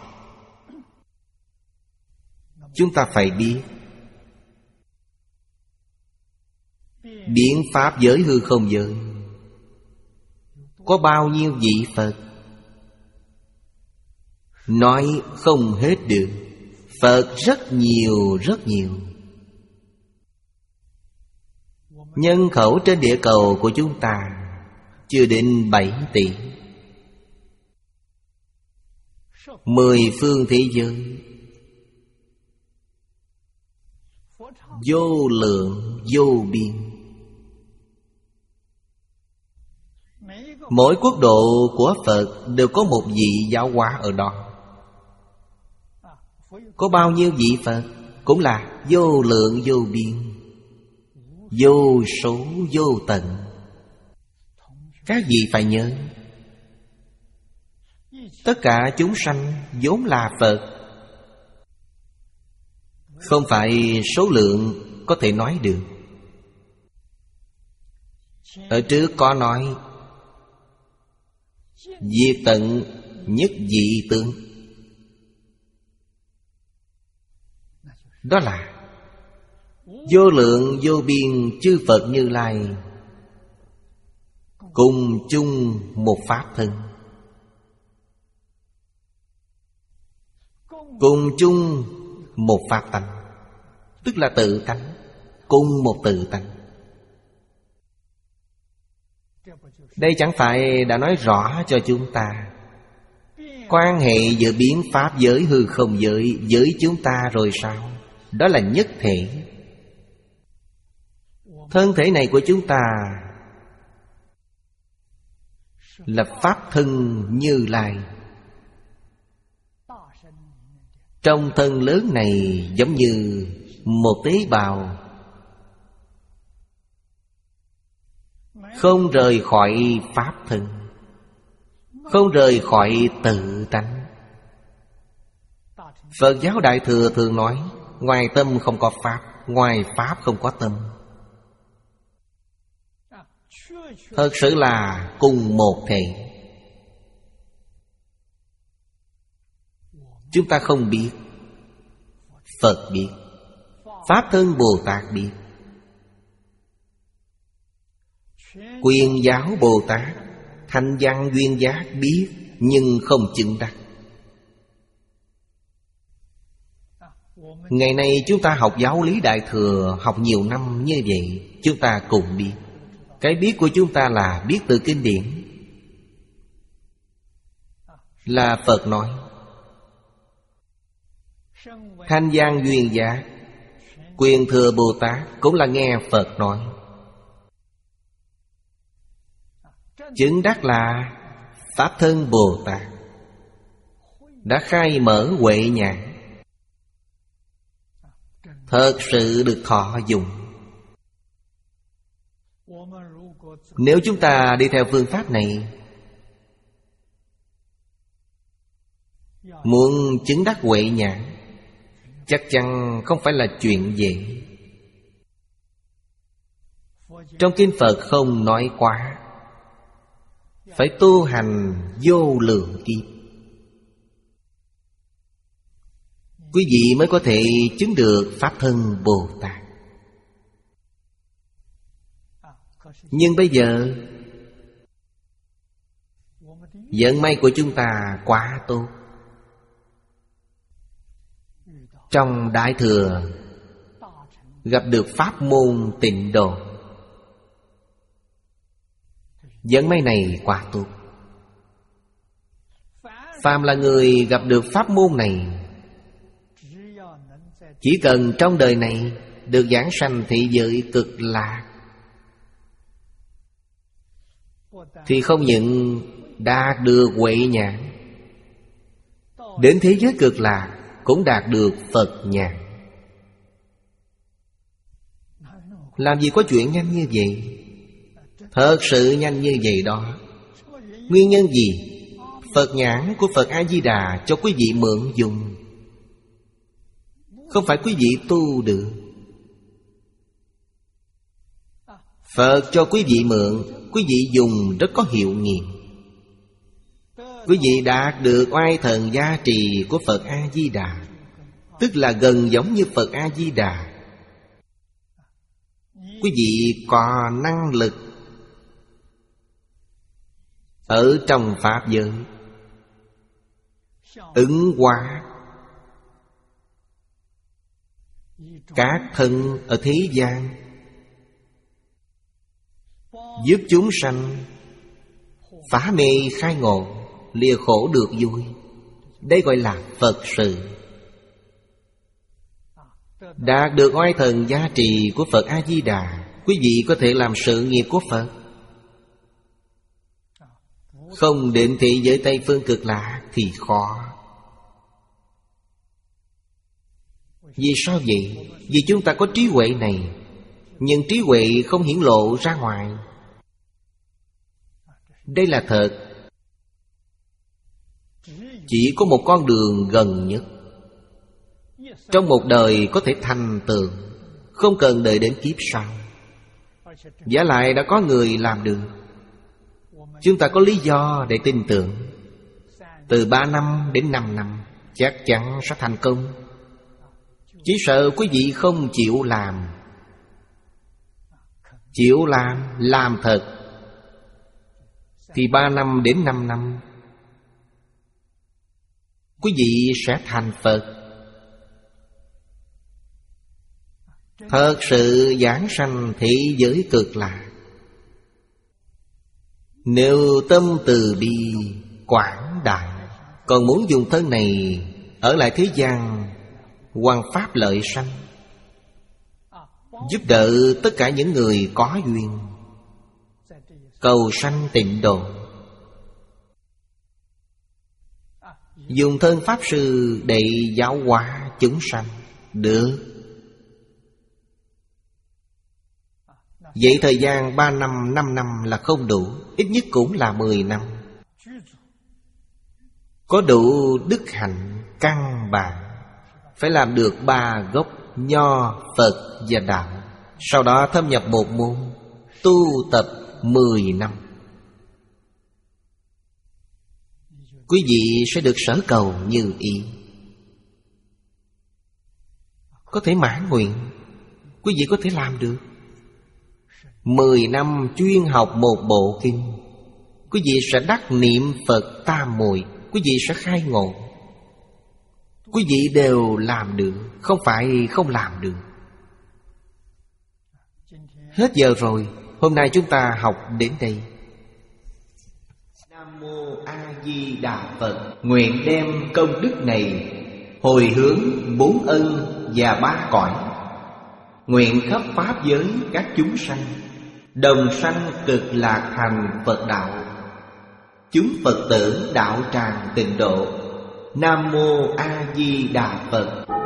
Chúng ta phải biết biến pháp giới hư không giới có bao nhiêu vị Phật, nói không hết được. Phật rất nhiều rất nhiều. Nhân khẩu trên địa cầu của chúng ta chưa đến bảy tỷ. Mười phương thế giới vô lượng vô biên. Mỗi quốc độ của Phật đều có một vị giáo hóa ở đó. Có bao nhiêu vị Phật cũng là vô lượng vô biên. vô số vô tận. Các vị phải nhớ, tất cả chúng sanh vốn là Phật. Không phải số lượng có thể nói được. Ở trước có nói diệt tận nhất dị tướng. Đó là vô lượng vô biên chư Phật Như Lai cùng chung một pháp thân, cùng chung một pháp tánh, tức là tự tánh, cùng một tự tánh. Đây chẳng phải đã nói rõ cho chúng ta quan hệ giữa biến pháp giới hư không giới với chúng ta rồi sao? Đó là nhất thể. Thân thể này của chúng ta là pháp thân Như Lai. Trong thân lớn này giống như một tế bào, không rời khỏi pháp thân, không rời khỏi tự tánh. Phật giáo Đại Thừa thường nói ngoài tâm không có pháp, ngoài pháp không có tâm. Thật sự là cùng một thể. Chúng ta không biết, Phật biết, Pháp Thân Bồ Tát biết, Quyền Giáo Bồ Tát, Thanh Văn Duyên Giác biết, nhưng không chứng đắc. Ngày nay chúng ta học giáo lý Đại Thừa, học nhiều năm như vậy, chúng ta cùng biết. Cái biết của chúng ta là biết từ kinh điển, là Phật nói. Thanh Văn Duyên Giác, Quyền Thừa Bồ Tát cũng là nghe Phật nói. Chứng đắc là Pháp Thân Bồ Tát đã khai mở huệ nhãn, thật sự được thọ dụng. Nếu chúng ta đi theo phương pháp này, muốn chứng đắc huệ nhãn chắc chắn không phải là chuyện dễ. Trong kinh Phật không nói quá, phải tu hành vô lượng kiếp, quý vị mới có thể chứng được Pháp Thân Bồ Tát. Nhưng bây giờ vận may của chúng ta quá tốt. Trong Đại Thừa gặp được pháp môn Tịnh Độ, vận may này quá tốt. Phàm là người gặp được pháp môn này, chỉ cần trong đời này được giảng sanh thị giới cực lạc, thì không những đạt được huệ nhãn, đến thế giới cực lạc cũng đạt được Phật nhãn. Làm gì có chuyện nhanh như vậy? Thật sự nhanh như vậy đó. Nguyên nhân gì? Phật nhãn của Phật A-di-đà cho quý vị mượn dùng, không phải quý vị tu được. Phật cho quý vị mượn, quý vị dùng rất có hiệu nghiệm. Quý vị đạt được oai thần gia trì của Phật A-di-đà, tức là gần giống như Phật A-di-đà. Quý vị có năng lực ở trong pháp giới ứng hóa các thân ở thế gian, giúp chúng sanh phá mê khai ngộ, lìa khổ được vui. Đây gọi là Phật sự. Đạt được oai thần gia trì của Phật A-di-đà, quý vị có thể làm sự nghiệp của Phật. Không đến thế giới Tây Phương Cực Lạc thì khó. Vì sao vậy? Vì chúng ta có trí huệ này, nhưng trí huệ không hiển lộ ra ngoài. Đây là thật. Chỉ có một con đường gần nhất. Trong một đời có thể thành tựu, không cần đợi đến kiếp sau. Giả lại đã có người làm được. Chúng ta có lý do để tin tưởng. Từ ba năm đến năm năm chắc chắn sẽ thành công. Chỉ sợ quý vị không chịu làm. Chịu làm, làm thật, thì ba năm đến năm năm quý vị sẽ thành Phật. Thật sự giảng sanh thế giới cực lạc. Nếu tâm từ bi quảng đại, còn muốn dùng thân này ở lại thế gian hoằng pháp lợi sanh, giúp đỡ tất cả những người có duyên, cầu sanh tịnh độ, dùng thân Pháp Sư để giáo hóa chúng sanh, được. Vậy thời gian ba năm, năm năm là không đủ. Ít nhất cũng là mười năm. Có đủ đức hạnh căn bản, phải làm được ba gốc Nho, Phật và Đạo. Sau đó thâm nhập một môn, tu tập mười năm, quý vị sẽ được sở cầu như ý. Có thể mãn nguyện, quý vị có thể làm được. Mười năm chuyên học một bộ kinh, quý vị sẽ đắc niệm Phật tam muội, quý vị sẽ khai ngộ. Quý vị đều làm được, không phải không làm được. Hết giờ rồi, hôm nay chúng ta học đến đây. Nam Mô A Di Đà Phật. Nguyện đem công đức này hồi hướng bốn ân và ba cõi, nguyện khắp pháp giới các chúng sanh đồng sanh cực lạc thành Phật đạo, chúng Phật tử đạo tràng tịnh độ. Nam Mô A Di Đà Phật.